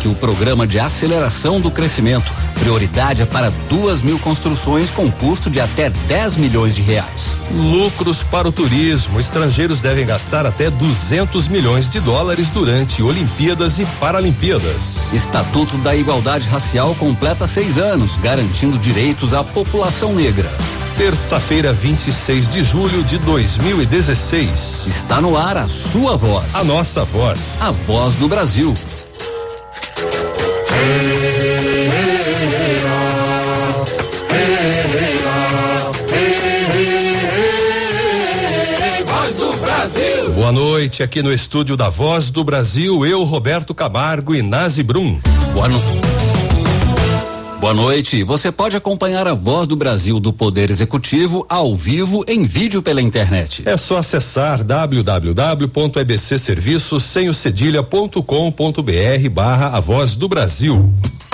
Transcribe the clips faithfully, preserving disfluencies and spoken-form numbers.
PAC, o Programa de Aceleração do Crescimento. Prioridade é para duas mil construções com custo de até dez milhões de reais. Lucros para o turismo. Estrangeiros devem gastar até duzentos milhões de dólares durante Olimpíadas e Paralimpíadas. Estatuto da Igualdade Racial completa seis anos, garantindo direitos à população negra. Terça-feira, vinte e seis de julho de dois mil e dezesseis. Está no ar a sua voz. A nossa voz. A voz do Brasil. Voz do Brasil. Boa noite, aqui no estúdio da Voz do Brasil, eu, Roberto Camargo e Nazi Brum. Boa noite. Boa noite. Você pode acompanhar a Voz do Brasil do Poder Executivo ao vivo em vídeo pela internet. É só acessar w w w ponto e b c serviços sem o cedilha ponto com ponto b r barra a Voz do Brasil.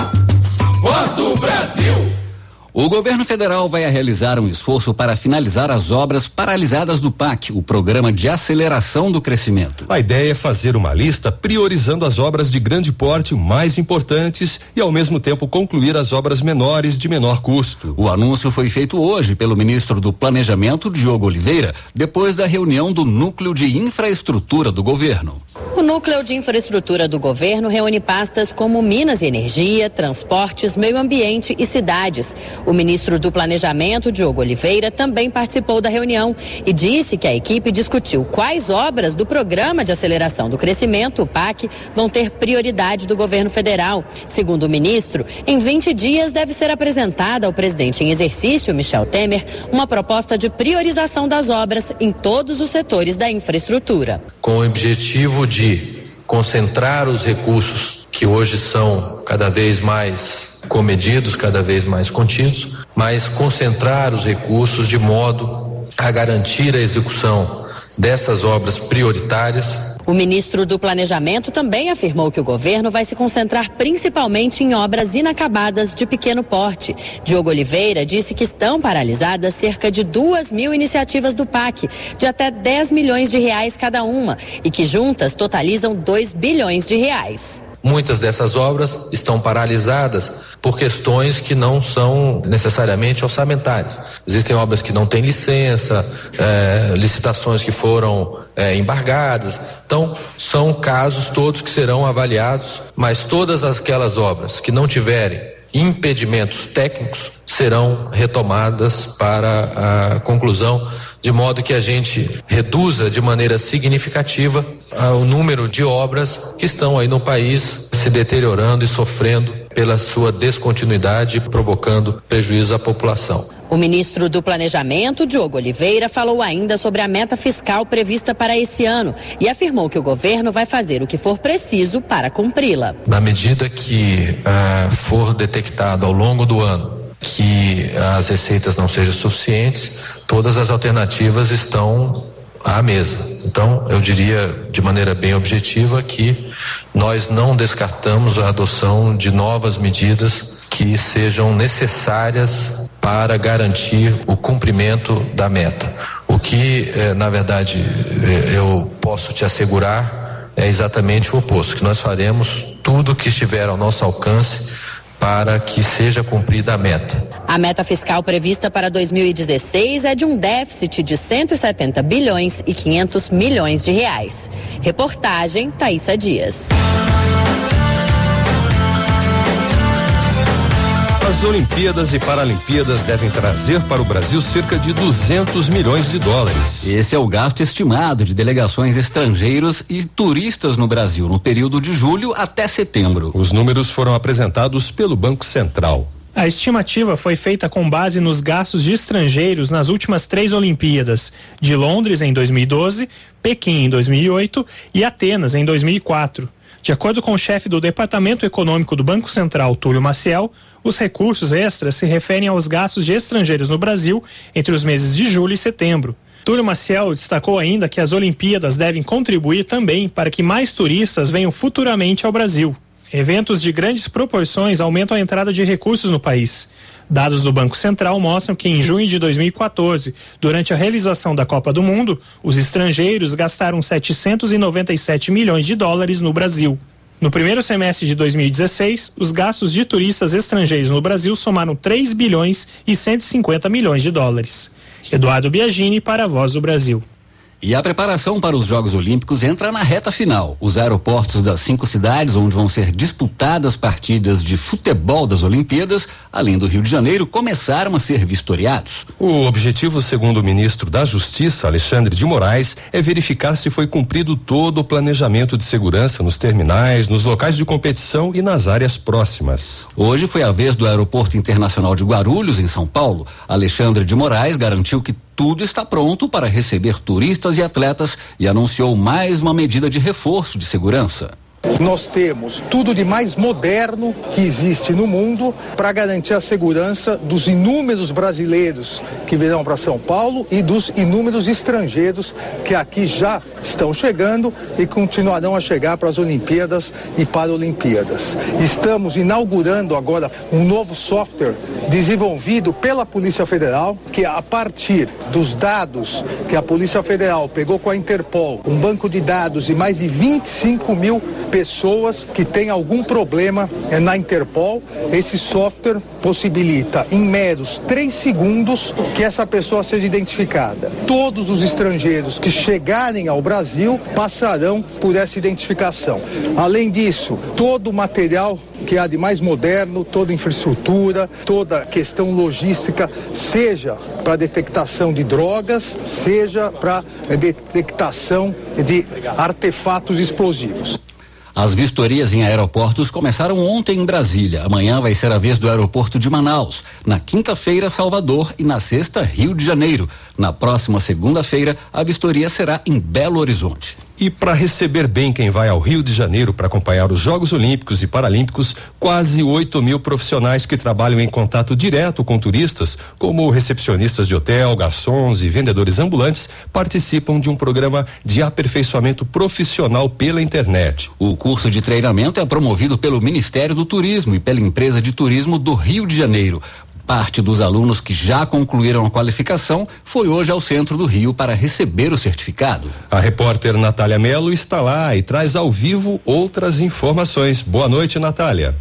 Voz do Brasil. O governo federal vai realizar um esforço para finalizar as obras paralisadas do PAC, o Programa de Aceleração do Crescimento. A ideia é fazer uma lista priorizando as obras de grande porte mais importantes e ao mesmo tempo concluir as obras menores de menor custo. O anúncio foi feito hoje pelo ministro do Planejamento, Diogo Oliveira, depois da reunião do Núcleo de Infraestrutura do governo. O Núcleo de Infraestrutura do governo reúne pastas como Minas e Energia, Transportes, Meio Ambiente e Cidades. O ministro do Planejamento, Diogo Oliveira, também participou da reunião e disse que a equipe discutiu quais obras do Programa de Aceleração do Crescimento, o PAC, vão ter prioridade do governo federal. Segundo o ministro, em vinte dias deve ser apresentada ao presidente em exercício, Michel Temer, uma proposta de priorização das obras em todos os setores da infraestrutura. Com o objetivo de concentrar os recursos que hoje são cada vez mais comedidos, cada vez mais contidos, mas concentrar os recursos de modo a garantir a execução dessas obras prioritárias. O ministro do Planejamento também afirmou que o governo vai se concentrar principalmente em obras inacabadas de pequeno porte. Diogo Oliveira disse que estão paralisadas cerca de duas mil iniciativas do PAC, de até dez milhões de reais cada uma, e que juntas totalizam dois bilhões de reais. Muitas dessas obras estão paralisadas por questões que não são necessariamente orçamentárias. Existem obras que não têm licença, é, licitações que foram é, embargadas. Então, são casos todos que serão avaliados, mas todas aquelas obras que não tiverem impedimentos técnicos serão retomadas para a conclusão, de modo que a gente reduza de maneira significativa ah, o número de obras que estão aí no país se deteriorando e sofrendo pela sua descontinuidade, provocando prejuízo à população. O ministro do Planejamento, Diogo Oliveira, falou ainda sobre a meta fiscal prevista para esse ano e afirmou que o governo vai fazer o que for preciso para cumpri-la. Na medida que uh, for detectado ao longo do ano que as receitas não sejam suficientes, todas as alternativas estão à mesa. Então, eu diria de maneira bem objetiva que nós não descartamos a adoção de novas medidas que sejam necessárias para garantir o cumprimento da meta. O que, eh, na verdade, eh, eu posso te assegurar é exatamente o oposto, que nós faremos tudo o que estiver ao nosso alcance para que seja cumprida a meta. A meta fiscal prevista para dois mil e dezesseis é de um déficit de cento e setenta bilhões e quinhentos milhões de reais. Reportagem Thaísa Dias. As Olimpíadas e Paralimpíadas devem trazer para o Brasil cerca de duzentos milhões de dólares. Esse é o gasto estimado de delegações estrangeiros e turistas no Brasil no período de julho até setembro. Os números foram apresentados pelo Banco Central. A estimativa foi feita com base nos gastos de estrangeiros nas últimas três Olimpíadas, de Londres em dois mil e doze, Pequim em dois mil e oito e Atenas em dois mil e quatro. De acordo com o chefe do Departamento Econômico do Banco Central, Túlio Maciel, os recursos extras se referem aos gastos de estrangeiros no Brasil entre os meses de julho e setembro. Túlio Maciel destacou ainda que as Olimpíadas devem contribuir também para que mais turistas venham futuramente ao Brasil. Eventos de grandes proporções aumentam a entrada de recursos no país. Dados do Banco Central mostram que em junho de dois mil e quatorze, durante a realização da Copa do Mundo, os estrangeiros gastaram setecentos e noventa e sete milhões de dólares no Brasil. No primeiro semestre de dois mil e dezesseis, os gastos de turistas estrangeiros no Brasil somaram três bilhões e cento e cinquenta milhões de dólares. Eduardo Biagini para a Voz do Brasil. E a preparação para os Jogos Olímpicos entra na reta final. Os aeroportos das cinco cidades onde vão ser disputadas partidas de futebol das Olimpíadas, além do Rio de Janeiro, começaram a ser vistoriados. O objetivo, segundo o ministro da Justiça, Alexandre de Moraes, é verificar se foi cumprido todo o planejamento de segurança nos terminais, nos locais de competição e nas áreas próximas. Hoje foi a vez do Aeroporto Internacional de Guarulhos, em São Paulo. Alexandre de Moraes garantiu que tudo está pronto para receber turistas e atletas e anunciou mais uma medida de reforço de segurança. Nós temos tudo de mais moderno que existe no mundo para garantir a segurança dos inúmeros brasileiros que virão para São Paulo e dos inúmeros estrangeiros que aqui já estão chegando e continuarão a chegar para as Olimpíadas e Paralimpíadas. Estamos inaugurando agora um novo software desenvolvido pela Polícia Federal, que a partir dos dados que a Polícia Federal pegou com a Interpol, um banco de dados de mais de vinte e cinco mil pessoas que têm algum problema é, na Interpol, esse software possibilita em meros três segundos que essa pessoa seja identificada. Todos os estrangeiros que chegarem ao Brasil passarão por essa identificação. Além disso, todo o material que há de mais moderno, toda a infraestrutura, toda a questão logística, seja para detectação de drogas, seja para detectação de artefatos explosivos. As vistorias em aeroportos começaram ontem em Brasília. Amanhã vai ser a vez do aeroporto de Manaus. Na quinta-feira, Salvador e na sexta, Rio de Janeiro. Na próxima segunda-feira, a vistoria será em Belo Horizonte. E para receber bem quem vai ao Rio de Janeiro para acompanhar os Jogos Olímpicos e Paralímpicos, quase oito mil profissionais que trabalham em contato direto com turistas, como recepcionistas de hotel, garçons e vendedores ambulantes, participam de um programa de aperfeiçoamento profissional pela internet. O curso de treinamento é promovido pelo Ministério do Turismo e pela Empresa de Turismo do Rio de Janeiro. Parte dos alunos que já concluíram a qualificação foi hoje ao centro do Rio para receber o certificado. A repórter Natália Melo está lá e traz ao vivo outras informações. Boa noite, Natália.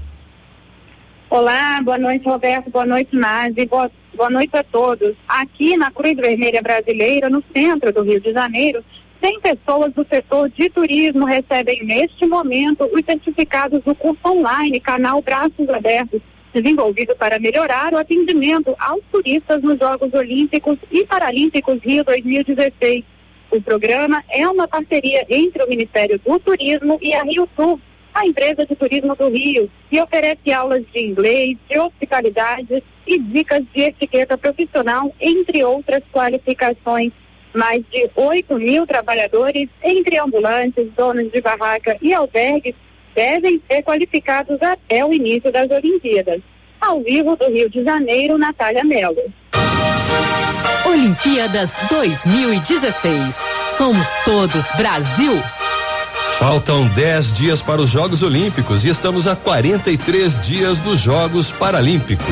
Olá, boa noite, Roberto, boa noite, Nazi, boa, boa noite a todos. Aqui na Cruz Vermelha Brasileira, no centro do Rio de Janeiro, cem pessoas do setor de turismo recebem neste momento os certificados do curso online Canal Braços Abertos, desenvolvido para melhorar o atendimento aos turistas nos Jogos Olímpicos e Paralímpicos Rio dois mil e dezesseis. O programa é uma parceria entre o Ministério do Turismo e a Rio Tour, a empresa de turismo do Rio, e oferece aulas de inglês, de hospitalidade e dicas de etiqueta profissional, entre outras qualificações. Mais de oito mil trabalhadores, entre ambulantes, donos de barraca e albergues, devem ser qualificados até o início das Olimpíadas. Ao vivo do Rio de Janeiro, Natália Melo. Olimpíadas dois mil e dezesseis. Somos todos Brasil. Faltam dez dias para os Jogos Olímpicos e estamos a quarenta e três dias dos Jogos Paralímpicos.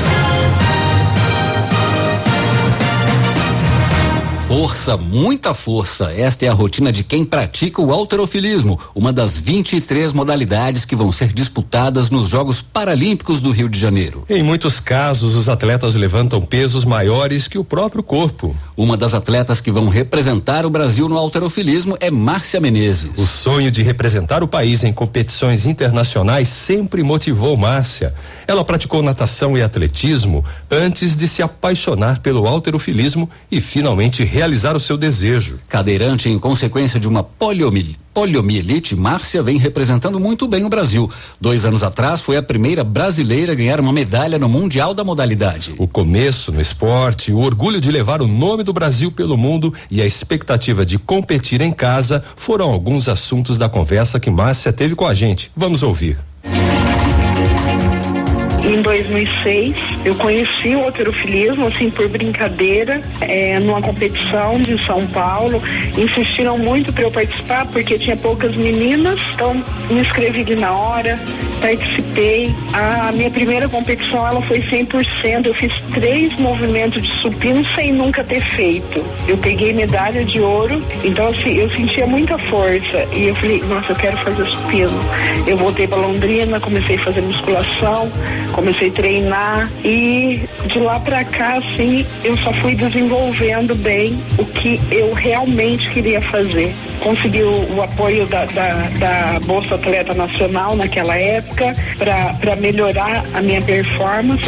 Força, muita força. Esta é a rotina de quem pratica o halterofilismo, uma das vinte e três modalidades que vão ser disputadas nos Jogos Paralímpicos do Rio de Janeiro. Em muitos casos, os atletas levantam pesos maiores que o próprio corpo. Uma das atletas que vão representar o Brasil no halterofilismo é Márcia Menezes. O sonho de representar o país em competições internacionais sempre motivou Márcia. Ela praticou natação e atletismo antes de se apaixonar pelo halterofilismo e finalmente realizar o seu desejo. Cadeirante em consequência de uma poliomielite, poliomielite, Márcia vem representando muito bem o Brasil. Dois anos atrás foi a primeira brasileira a ganhar uma medalha no Mundial da modalidade. O começo no esporte, o orgulho de levar o nome do Brasil pelo mundo e a expectativa de competir em casa foram alguns assuntos da conversa que Márcia teve com a gente. Vamos ouvir. em dois mil e seis. Eu conheci o halterofilismo, assim, por brincadeira, é, numa competição de São Paulo. Insistiram muito para eu participar porque tinha poucas meninas, então me inscrevi na hora, participei. A minha primeira competição, ela foi cem por cento. Eu fiz três movimentos de supino sem nunca ter feito. Eu peguei medalha de ouro, então assim, eu sentia muita força e eu falei, nossa, eu quero fazer supino. Eu voltei para Londrina, comecei a fazer musculação, comecei a treinar e de lá para cá, assim, eu só fui desenvolvendo bem o que eu realmente queria fazer. Consegui o, o apoio da, da, da Bolsa Atleta Nacional naquela época para melhorar a minha performance.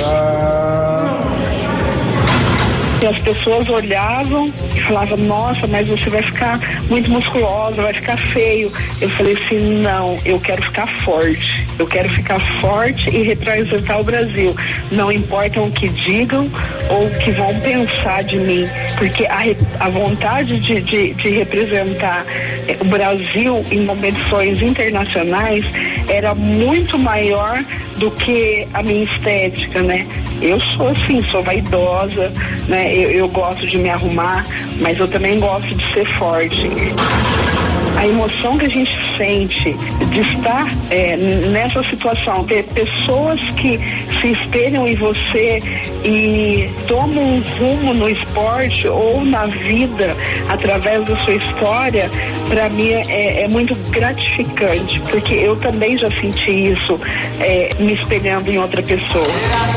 E as pessoas olhavam e falavam, nossa, mas você vai ficar muito musculosa, vai ficar feio. Eu falei assim, não, eu quero ficar forte. Eu quero ficar forte e representar o Brasil. Não importa o que digam ou o que vão pensar de mim, porque a, a vontade de, de, de representar o Brasil em competições internacionais era muito maior do que a minha estética, né? Eu sou assim, sou vaidosa, né? Eu, eu gosto de me arrumar, mas eu também gosto de ser forte. A emoção que a gente sente de estar é, nessa situação, ter pessoas que se espelham em você e tomam um rumo no esporte ou na vida através da sua história, para mim é, é muito gratificante, porque eu também já senti isso é, me espelhando em outra pessoa.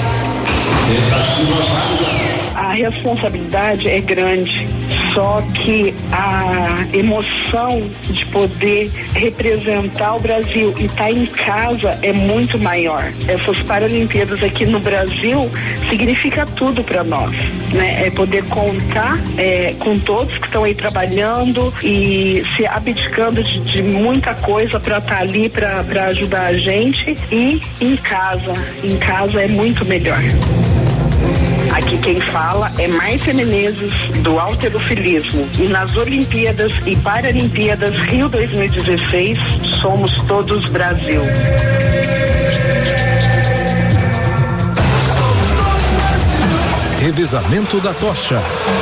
A responsabilidade é grande, só que a emoção de poder representar o Brasil e estar em casa é muito maior. Essas Paralimpíadas aqui no Brasil significa tudo para nós, né? É poder contar é, com todos que estão aí trabalhando e se abdicando de, de muita coisa para estar ali para ajudar a gente, e em casa, em casa é muito melhor. Aqui quem fala é Márcia Menezes, do halterofilismo. E nas Olimpíadas e Paralimpíadas Rio dois mil e dezesseis, somos todos Brasil. Revezamento da tocha.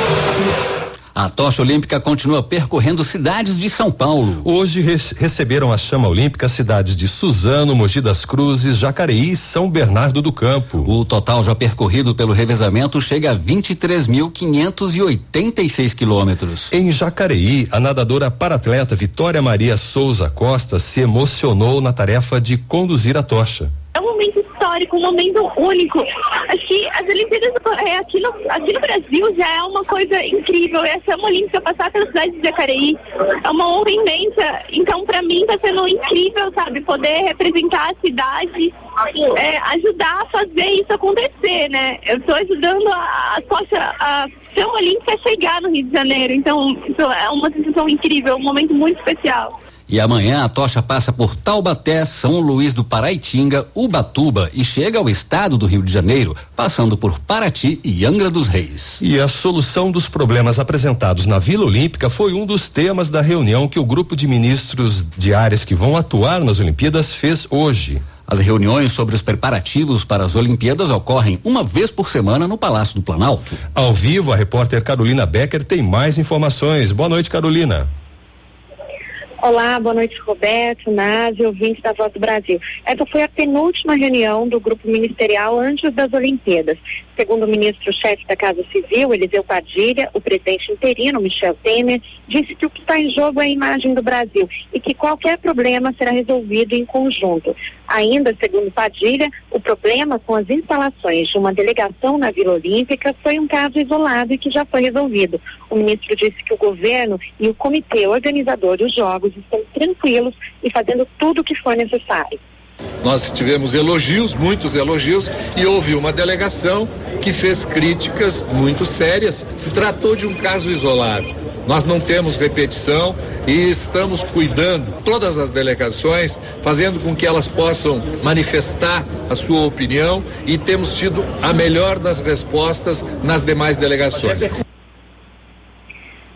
A tocha olímpica continua percorrendo cidades de São Paulo. Hoje res, receberam a chama olímpica as cidades de Suzano, Mogi das Cruzes, Jacareí e São Bernardo do Campo. O total já percorrido pelo revezamento chega a vinte e três mil quinhentos e oitenta e seis quilômetros. Em Jacareí, a nadadora paratleta Vitória Maria Souza Costa se emocionou na tarefa de conduzir a tocha. É um momento histórico, um momento único. Acho que as Olimpíadas é, aqui, no, aqui no Brasil já é uma coisa incrível. Essa chama olímpica passar pela cidade de Jacareí é uma honra imensa. Então, para mim, está sendo incrível, sabe? Poder representar a cidade, é, ajudar a fazer isso acontecer, né? Eu estou ajudando a, a tocha, a chama olímpica a chegar no Rio de Janeiro. Então, isso é uma sensação incrível, um momento muito especial. E amanhã a tocha passa por Taubaté, São Luís do Paraitinga, Ubatuba e chega ao estado do Rio de Janeiro, passando por Paraty e Angra dos Reis. E a solução dos problemas apresentados na Vila Olímpica foi um dos temas da reunião que o grupo de ministros de áreas que vão atuar nas Olimpíadas fez hoje. As reuniões sobre os preparativos para as Olimpíadas ocorrem uma vez por semana no Palácio do Planalto. Ao vivo, a repórter Carolina Becker tem mais informações. Boa noite, Carolina. Olá, boa noite, Roberto, Nazi, ouvintes da Voz do Brasil. Essa foi a penúltima reunião do grupo ministerial antes das Olimpíadas. Segundo o ministro-chefe da Casa Civil, Eliseu Padilha, o presidente interino, Michel Temer, disse que o que está em jogo é a imagem do Brasil e que qualquer problema será resolvido em conjunto. Ainda, segundo Padilha, o problema com as instalações de uma delegação na Vila Olímpica foi um caso isolado e que já foi resolvido. O ministro disse que o governo e o comitê organizador dos Jogos estão tranquilos e fazendo tudo o que for necessário. Nós tivemos elogios, muitos elogios, e houve uma delegação que fez críticas muito sérias. Se tratou de um caso isolado. Nós não temos repetição e estamos cuidando, todas as delegações, fazendo com que elas possam manifestar a sua opinião, e temos tido a melhor das respostas nas demais delegações.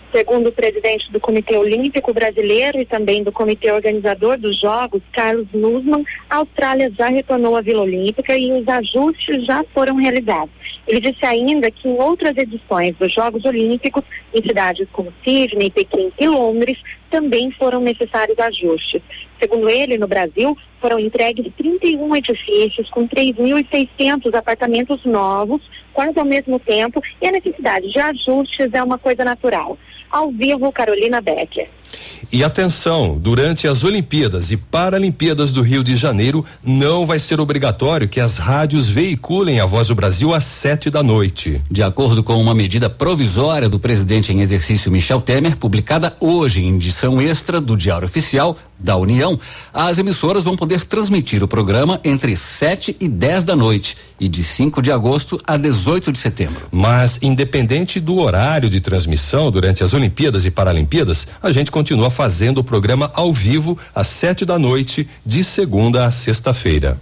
Segundo o presidente do Comitê Olímpico Brasileiro e também do Comitê Organizador dos Jogos, Carlos Nussmann, a Austrália já retornou à Vila Olímpica e os ajustes já foram realizados. Ele disse ainda que em outras edições dos Jogos Olímpicos, em cidades como Sydney, Pequim e Londres, também foram necessários ajustes. Segundo ele, no Brasil, foram entregues trinta e um edifícios com três mil e seiscentos apartamentos novos, quase ao mesmo tempo, e a necessidade de ajustes é uma coisa natural. Ao vivo, Carolina Becker. E atenção, durante as Olimpíadas e Paralimpíadas do Rio de Janeiro, não vai ser obrigatório que as rádios veiculem a Voz do Brasil às sete da noite. De acordo com uma medida provisória do presidente em exercício Michel Temer, publicada hoje em edição extra do Diário Oficial da União, as emissoras vão poder transmitir o programa entre sete e dez da noite e de cinco de agosto a dezoito de setembro. Mas, independente do horário de transmissão durante as Olimpíadas e Paralimpíadas, a gente continua fazendo o programa ao vivo às sete da noite, de segunda a sexta-feira.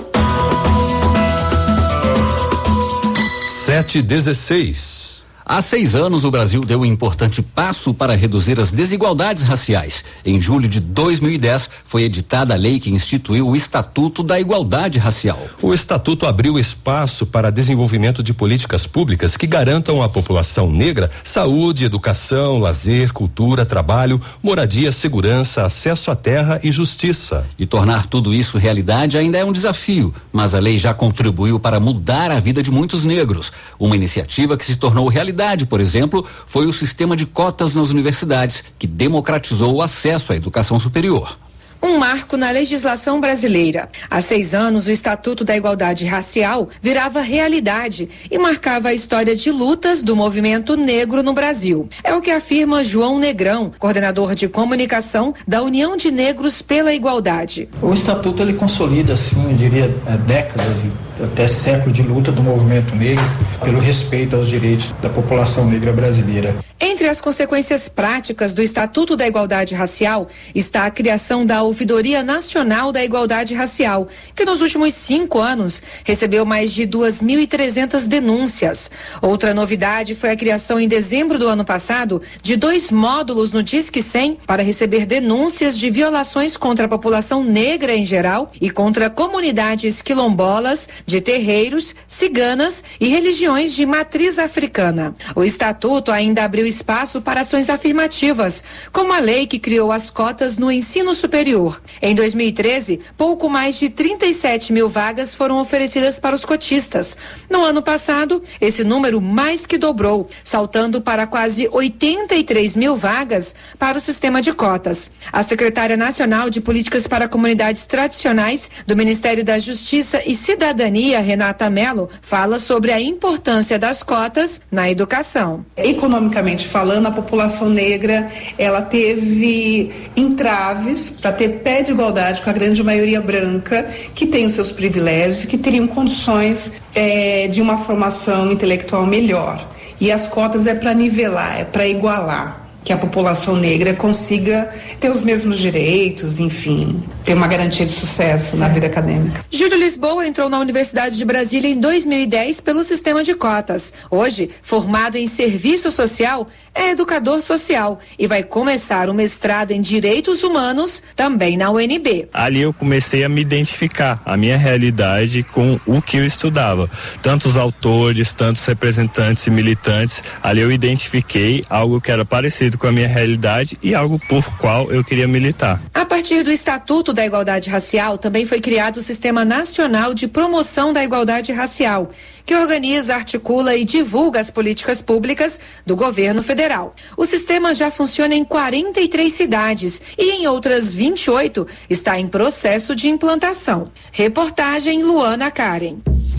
sete e dezesseis. Há seis anos, o Brasil deu um importante passo para reduzir as desigualdades raciais. Em julho de dois mil e dez, foi editada a lei que instituiu o Estatuto da Igualdade Racial. O Estatuto abriu espaço para desenvolvimento de políticas públicas que garantam à população negra saúde, educação, lazer, cultura, trabalho, moradia, segurança, acesso à terra e justiça. E tornar tudo isso realidade ainda é um desafio, mas a lei já contribuiu para mudar a vida de muitos negros. Uma iniciativa que se tornou realidade, por exemplo, foi o sistema de cotas nas universidades, que democratizou o acesso à educação superior. Um marco na legislação brasileira. Há seis anos, o Estatuto da Igualdade Racial virava realidade e marcava a história de lutas do movimento negro no Brasil. É o que afirma João Negrão, coordenador de comunicação da União de Negros pela Igualdade. O Estatuto, ele consolida, assim, eu diria, décadas e até século de luta do movimento negro pelo respeito aos direitos da população negra brasileira. Entre as consequências práticas do Estatuto da Igualdade Racial está a criação da Ouvidoria Nacional da Igualdade Racial, que nos últimos cinco anos recebeu mais de duas mil e trezentas denúncias. Outra novidade foi a criação em dezembro do ano passado de dois módulos no Disque cem para receber denúncias de violações contra a população negra em geral e contra comunidades quilombolas, de terreiros, ciganas e religiões de matriz africana. O Estatuto ainda abriu espaço para ações afirmativas, como a lei que criou as cotas no ensino superior. Em dois mil e treze, pouco mais de trinta e sete mil vagas foram oferecidas para os cotistas. No ano passado, esse número mais que dobrou, saltando para quase oitenta e três mil vagas para o sistema de cotas. A secretária nacional de Políticas para Comunidades Tradicionais do Ministério da Justiça e Cidadania, Renata Mello, fala sobre a importância das cotas na educação. Economicamente falando, a população negra, ela teve entraves para ter pé de igualdade com a grande maioria branca, que tem os seus privilégios, que teriam condições é, de uma formação intelectual melhor. E as cotas é para nivelar, é para igualar, que a população negra consiga ter os mesmos direitos, enfim, ter uma garantia de sucesso na vida acadêmica. Júlio Lisboa entrou na Universidade de Brasília em dois mil e dez pelo sistema de cotas. Hoje, formado em serviço social, é educador social e vai começar o mestrado em Direitos Humanos também na U N B. Ali eu comecei a me identificar, a minha realidade com o que eu estudava. Tantos autores, tantos representantes e militantes, ali eu identifiquei algo que era parecido com a minha realidade e algo por qual eu queria militar. A partir do Estatuto da Igualdade Racial, também foi criado o Sistema Nacional de Promoção da Igualdade Racial, que organiza, articula e divulga as políticas públicas do governo federal. O sistema já funciona em quarenta e três cidades e em outras vinte e oito está em processo de implantação. Reportagem Luana Karen.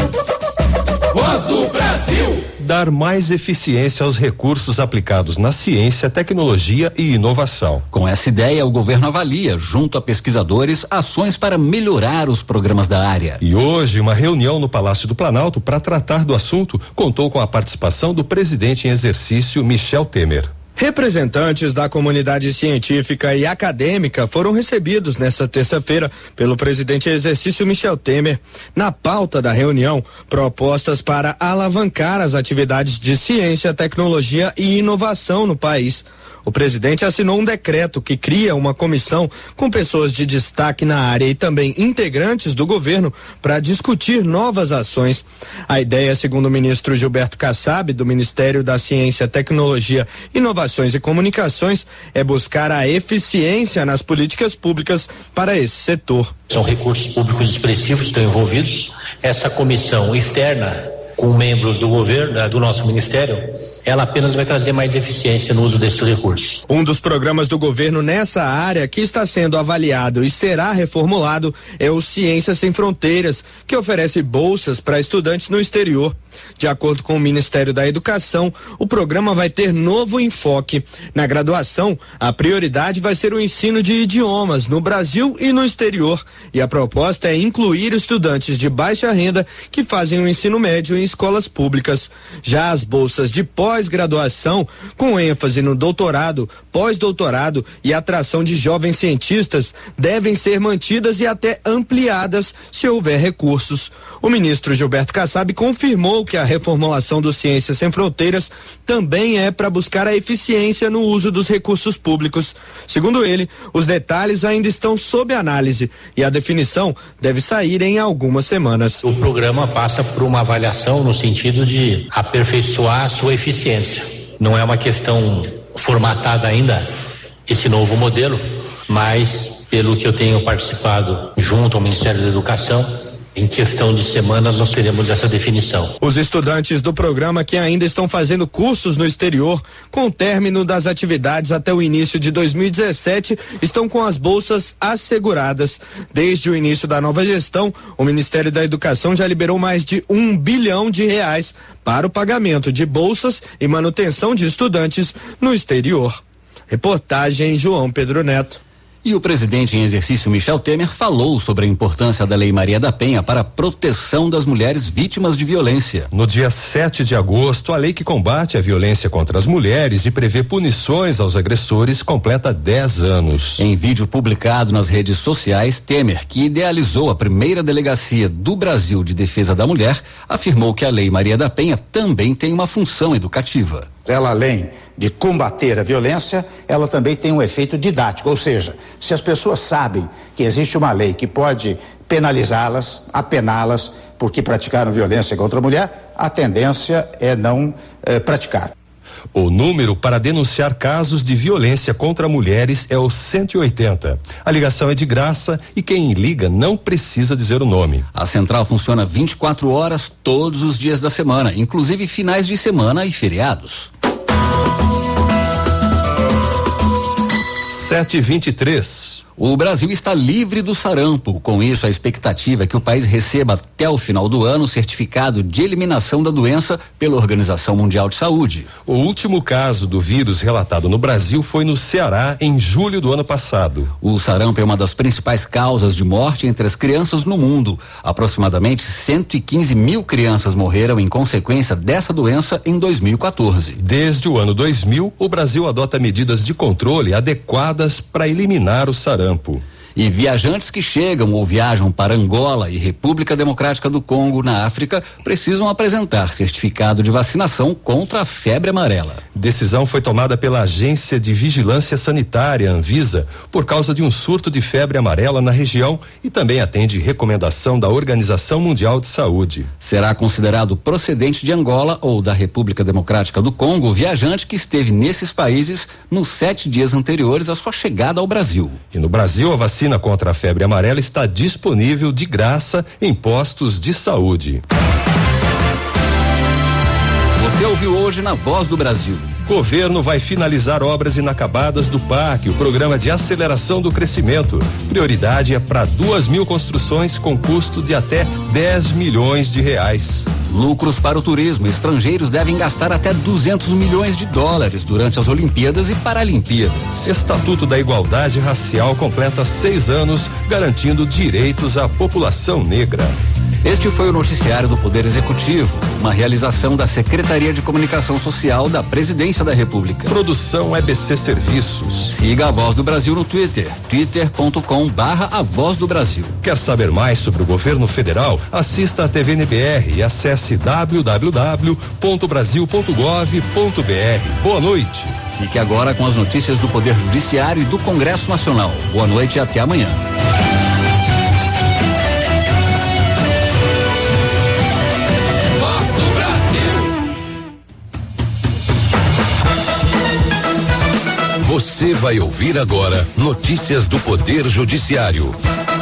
Voz do Brasil. Dar mais eficiência aos recursos aplicados na ciência, tecnologia e inovação. Com essa ideia, o governo avalia, junto a pesquisadores, ações para melhorar os programas da área. E hoje, uma reunião no Palácio do Planalto para tratar do assunto contou com a participação do presidente em exercício, Michel Temer. Representantes da comunidade científica e acadêmica foram recebidos nesta terça-feira pelo presidente em exercício Michel Temer. Na pauta da reunião, propostas para alavancar as atividades de ciência, tecnologia e inovação no país. O presidente assinou um decreto que cria uma comissão com pessoas de destaque na área e também integrantes do governo para discutir novas ações. A ideia, segundo o ministro Gilberto Kassab, do Ministério da Ciência, Tecnologia, Inovações e Comunicações, é buscar a eficiência nas políticas públicas para esse setor. São recursos públicos expressivos que estão envolvidos. Essa comissão externa, com membros do governo, do nosso ministério, ela apenas vai trazer mais eficiência no uso desses recursos. Um dos programas do governo nessa área que está sendo avaliado e será reformulado é o Ciências Sem Fronteiras, que oferece bolsas para estudantes no exterior. De acordo com o Ministério da Educação, o programa vai ter novo enfoque. Na graduação, a prioridade vai ser o ensino de idiomas no Brasil e no exterior. E a proposta é incluir estudantes de baixa renda que fazem o ensino médio em escolas públicas. Já as bolsas de pós-graduação, com ênfase no doutorado, pós-doutorado e atração de jovens cientistas, devem ser mantidas e até ampliadas se houver recursos. O ministro Gilberto Kassab confirmou que a reformulação do Ciências Sem Fronteiras também é para buscar a eficiência no uso dos recursos públicos. Segundo ele, os detalhes ainda estão sob análise e a definição deve sair em algumas semanas. O programa passa por uma avaliação no sentido de aperfeiçoar a sua eficiência. Não é uma questão formatada ainda, esse novo modelo, mas pelo que eu tenho participado junto ao Ministério da Educação, em questão de semanas nós teremos essa definição. Os estudantes do programa que ainda estão fazendo cursos no exterior, com o término das atividades até o início de dois mil e dezessete, estão com as bolsas asseguradas. Desde o início da nova gestão, o Ministério da Educação já liberou mais de um bilhão de reais para o pagamento de bolsas e manutenção de estudantes no exterior. Reportagem João Pedro Neto. E o presidente em exercício Michel Temer falou sobre a importância da Lei Maria da Penha para a proteção das mulheres vítimas de violência. No dia sete de agosto, a lei que combate a violência contra as mulheres e prevê punições aos agressores completa dez anos. Em vídeo publicado nas redes sociais, Temer, que idealizou a primeira delegacia do Brasil de defesa da mulher, afirmou que a Lei Maria da Penha também tem uma função educativa. Ela, além de combater a violência, ela também tem um efeito didático, ou seja, se as pessoas sabem que existe uma lei que pode penalizá-las, apená-las porque praticaram violência contra a mulher, a tendência é não eh, praticar. O número para denunciar casos de violência contra mulheres é o cento e oitenta. A ligação é de graça e quem liga não precisa dizer o nome. A central funciona vinte e quatro horas todos os dias da semana, inclusive finais de semana e feriados. sete e vinte e três. O Brasil está livre do sarampo. Com isso, a expectativa é que o país receba até o final do ano o certificado de eliminação da doença pela Organização Mundial de Saúde. O último caso do vírus relatado no Brasil foi no Ceará em julho do ano passado. O sarampo é uma das principais causas de morte entre as crianças no mundo. Aproximadamente cento e quinze mil crianças morreram em consequência dessa doença em dois mil e quatorze. Desde o ano dois mil, o Brasil adota medidas de controle adequadas para eliminar o sarampo. E viajantes que chegam ou viajam para Angola e República Democrática do Congo, na África, precisam apresentar certificado de vacinação contra a febre amarela. Decisão foi tomada pela Agência de Vigilância Sanitária, Anvisa, por causa de um surto de febre amarela na região e também atende recomendação da Organização Mundial de Saúde. Será considerado procedente de Angola ou da República Democrática do Congo o viajante que esteve nesses países nos sete dias anteriores à sua chegada ao Brasil. E no Brasil, a vacina vacina contra a febre amarela está disponível de graça em postos de saúde. Você ouviu hoje na Voz do Brasil. Governo vai finalizar obras inacabadas do P A C, o Programa de Aceleração do Crescimento. Prioridade é para duas mil construções com custo de até dez milhões de reais. Lucros para o turismo. Estrangeiros devem gastar até duzentos milhões de dólares durante as Olimpíadas e Paralimpíadas. Estatuto da Igualdade Racial completa seis anos, garantindo direitos à população negra. Este foi o noticiário do Poder Executivo, uma realização da Secretaria de Comunicação Social da Presidência da República. Produção E B C Serviços. Siga a Voz do Brasil no Twitter, twitter ponto com barra a Voz do Brasil. Quer saber mais sobre o governo federal? Assista a T V N B R e acesse w w w ponto brasil ponto gov ponto b r. Boa noite. Fique agora com as notícias do Poder Judiciário e do Congresso Nacional. Boa noite e até amanhã. Voz do Brasil. Você vai ouvir agora notícias do Poder Judiciário.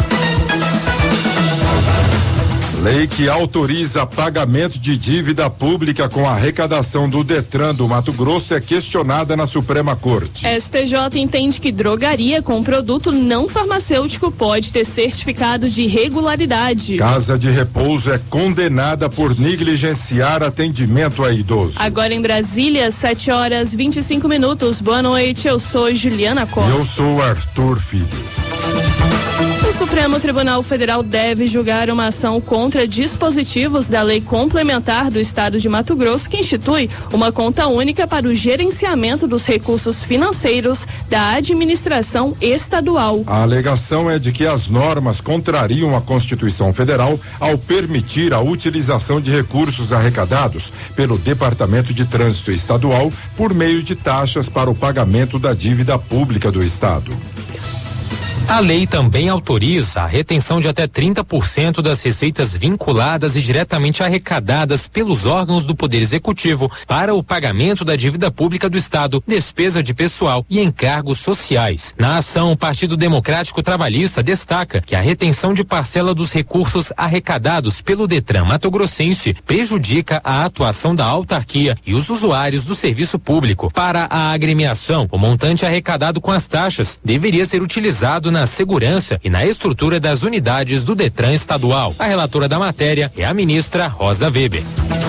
Lei que autoriza pagamento de dívida pública com arrecadação do Detran do Mato Grosso é questionada na Suprema Corte. S T J entende que drogaria com produto não farmacêutico pode ter certificado de irregularidade. Casa de Repouso é condenada por negligenciar atendimento a idoso. Agora em Brasília, sete horas vinte e cinco minutos. Boa noite, eu sou Juliana Costa. Eu sou Arthur Filho. O Supremo Tribunal Federal deve julgar uma ação contra dispositivos da Lei Complementar do Estado de Mato Grosso que institui uma conta única para o gerenciamento dos recursos financeiros da administração estadual. A alegação é de que as normas contrariam a Constituição Federal ao permitir a utilização de recursos arrecadados pelo Departamento de Trânsito Estadual por meio de taxas para o pagamento da dívida pública do Estado. A lei também autoriza a retenção de até trinta por cento das receitas vinculadas e diretamente arrecadadas pelos órgãos do Poder Executivo para o pagamento da dívida pública do Estado, despesa de pessoal e encargos sociais. Na ação, o Partido Democrático Trabalhista destaca que a retenção de parcela dos recursos arrecadados pelo Detran Mato-Grossense prejudica a atuação da autarquia e os usuários do serviço público. Para a agremiação, o montante arrecadado com as taxas deveria ser utilizado na segurança e na estrutura das unidades do Detran estadual. A relatora da matéria é a ministra Rosa Weber.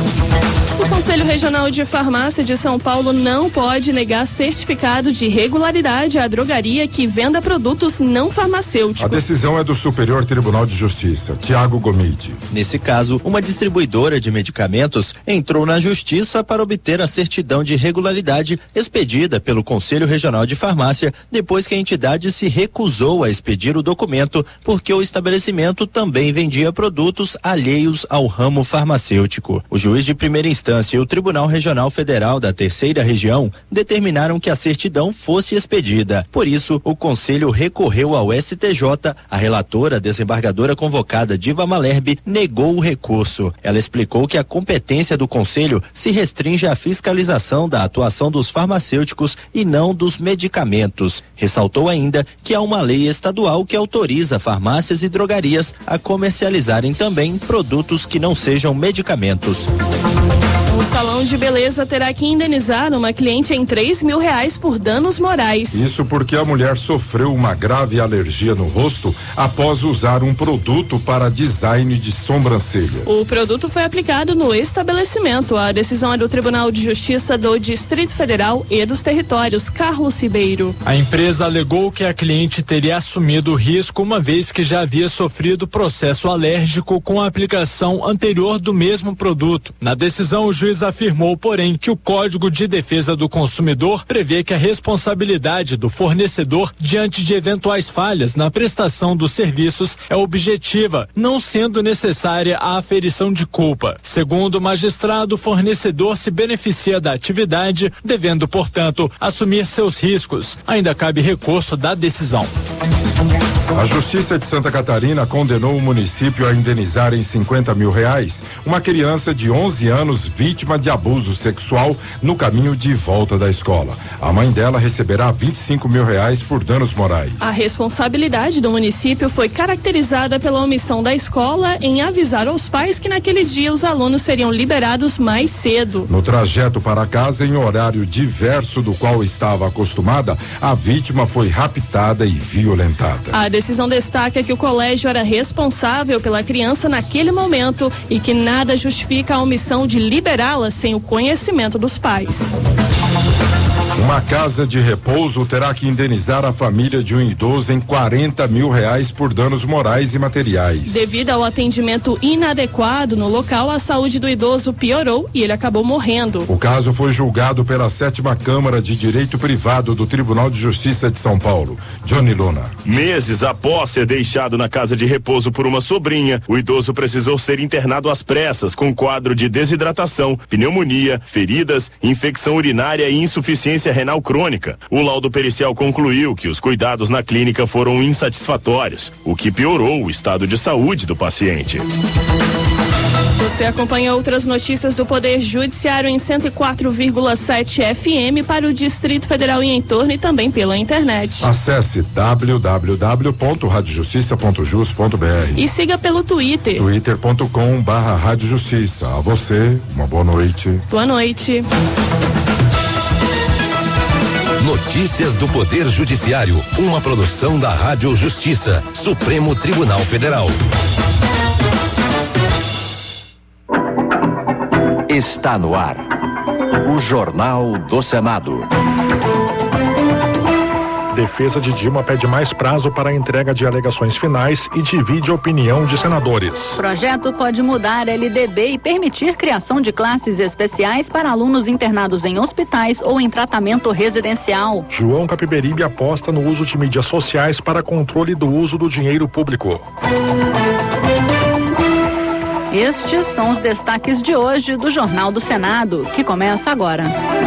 O Conselho Regional de Farmácia de São Paulo não pode negar certificado de regularidade à drogaria que venda produtos não farmacêuticos. A decisão é do Superior Tribunal de Justiça, Tiago Gomide. Nesse caso, uma distribuidora de medicamentos entrou na Justiça para obter a certidão de regularidade expedida pelo Conselho Regional de Farmácia depois que a entidade se recusou a expedir o documento porque o estabelecimento também vendia produtos alheios ao ramo farmacêutico. O juiz de primeira instância e o Tribunal Regional Federal da Terceira Região determinaram que a certidão fosse expedida. Por isso, o Conselho recorreu ao S T J. A relatora, desembargadora convocada Diva Malherbe, negou o recurso. Ela explicou que a competência do Conselho se restringe à fiscalização da atuação dos farmacêuticos e não dos medicamentos. Ressaltou ainda que há uma lei estadual que autoriza farmácias e drogarias a comercializarem também produtos que não sejam medicamentos. O salão de beleza terá que indenizar uma cliente em três mil reais por danos morais. Isso porque a mulher sofreu uma grave alergia no rosto após usar um produto para design de sobrancelhas. O produto foi aplicado no estabelecimento. A decisão é do Tribunal de Justiça do Distrito Federal e dos Territórios. Carlos Ribeiro. A empresa alegou que a cliente teria assumido o risco uma vez que já havia sofrido processo alérgico com a aplicação anterior do mesmo produto. Na decisão, o juiz afirmou, porém, que o Código de Defesa do Consumidor prevê que a responsabilidade do fornecedor diante de eventuais falhas na prestação dos serviços é objetiva, não sendo necessária a aferição de culpa. Segundo o magistrado, o fornecedor se beneficia da atividade, devendo, portanto, assumir seus riscos. Ainda cabe recurso da decisão. A Justiça de Santa Catarina condenou o município a indenizar em cinquenta mil reais uma criança de onze anos vítima de abuso sexual no caminho de volta da escola. A mãe dela receberá vinte e cinco mil reais por danos morais. A responsabilidade do município foi caracterizada pela omissão da escola em avisar aos pais que naquele dia os alunos seriam liberados mais cedo. No trajeto para casa, em horário diverso do qual estava acostumada, a vítima foi raptada e violentada. A decisão destaca que o colégio era responsável pela criança naquele momento e que nada justifica a omissão de liberá-la sem o conhecimento dos pais. Uma casa de repouso terá que indenizar a família de um idoso em quarenta mil reais por danos morais e materiais. Devido ao atendimento inadequado no local, a saúde do idoso piorou e ele acabou morrendo. O caso foi julgado pela sétima Câmara de Direito Privado do Tribunal de Justiça de São Paulo. Johnny Luna. Meses após ser deixado na casa de repouso por uma sobrinha, o idoso precisou ser internado às pressas com quadro de desidratação, pneumonia, feridas, infecção urinária e insuficiência renal crônica. O laudo pericial concluiu que os cuidados na clínica foram insatisfatórios, o que piorou o estado de saúde do paciente. Você acompanha outras notícias do Poder Judiciário em cento e quatro vírgula sete F M para o Distrito Federal e entorno e também pela internet. Acesse w w w ponto rádio justiça ponto jus ponto b r e siga pelo Twitter. twitter ponto com barra Rádio Justiça. A você, uma boa noite. Boa noite. Notícias do Poder Judiciário, uma produção da Rádio Justiça, Supremo Tribunal Federal. Está no ar, o Jornal do Senado. Defesa de Dilma pede mais prazo para a entrega de alegações finais e divide a opinião de senadores. O projeto pode mudar L D B e permitir criação de classes especiais para alunos internados em hospitais ou em tratamento residencial. João Capiberibe aposta no uso de mídias sociais para controle do uso do dinheiro público. Estes são os destaques de hoje do Jornal do Senado, que começa agora.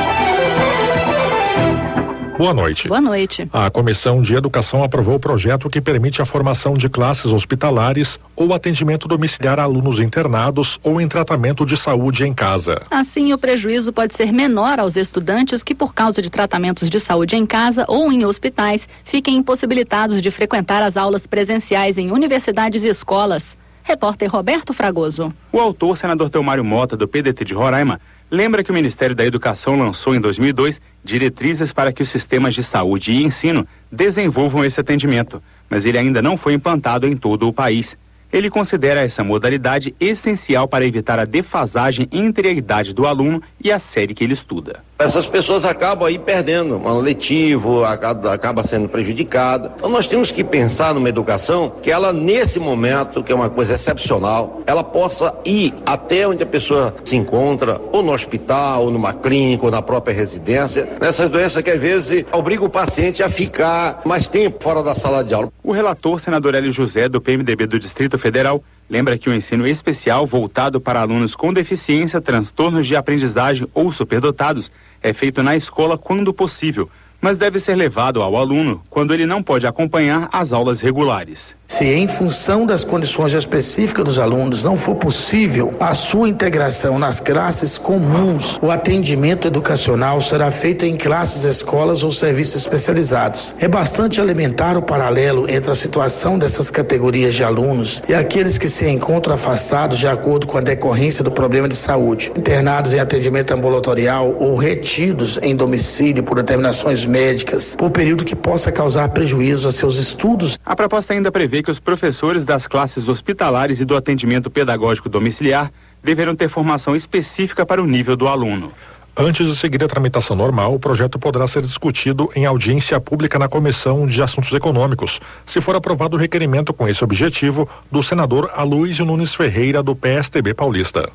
Boa noite. Boa noite. A Comissão de Educação aprovou o projeto que permite a formação de classes hospitalares ou atendimento domiciliar a alunos internados ou em tratamento de saúde em casa. Assim, o prejuízo pode ser menor aos estudantes que, por causa de tratamentos de saúde em casa ou em hospitais, fiquem impossibilitados de frequentar as aulas presenciais em universidades e escolas. Repórter Roberto Fragoso. O autor, senador Teomário Mota, do P D T de Roraima, lembra que o Ministério da Educação lançou em dois mil e dois diretrizes para que os sistemas de saúde e ensino desenvolvam esse atendimento, mas ele ainda não foi implantado em todo o país. Ele considera essa modalidade essencial para evitar a defasagem entre a idade do aluno e a série que ele estuda. Essas pessoas acabam aí perdendo um ano letivo, acaba, acaba sendo prejudicada. Então nós temos que pensar numa educação que ela, nesse momento, que é uma coisa excepcional, ela possa ir até onde a pessoa se encontra, ou no hospital, ou numa clínica, ou na própria residência, nessas doenças que às vezes obriga o paciente a ficar mais tempo fora da sala de aula. O relator, senador Hélio José, do P M D B do Distrito Federal, lembra que o ensino especial voltado para alunos com deficiência, transtornos de aprendizagem ou superdotados é feito na escola quando possível, mas deve ser levado ao aluno quando ele não pode acompanhar as aulas regulares. Se em função das condições específicas dos alunos não for possível a sua integração nas classes comuns, o atendimento educacional será feito em classes, escolas ou serviços especializados. É bastante elementar o paralelo entre a situação dessas categorias de alunos e aqueles que se encontram afastados de acordo com a decorrência do problema de saúde, internados em atendimento ambulatorial ou retidos em domicílio por determinações médicas, por período que possa causar prejuízo a seus estudos. A proposta ainda prevê que os professores das classes hospitalares e do atendimento pedagógico domiciliar deverão ter formação específica para o nível do aluno. Antes de seguir a tramitação normal, o projeto poderá ser discutido em audiência pública na Comissão de Assuntos Econômicos, se for aprovado o requerimento com esse objetivo do senador Aloysio Nunes Ferreira, do P S D B paulista.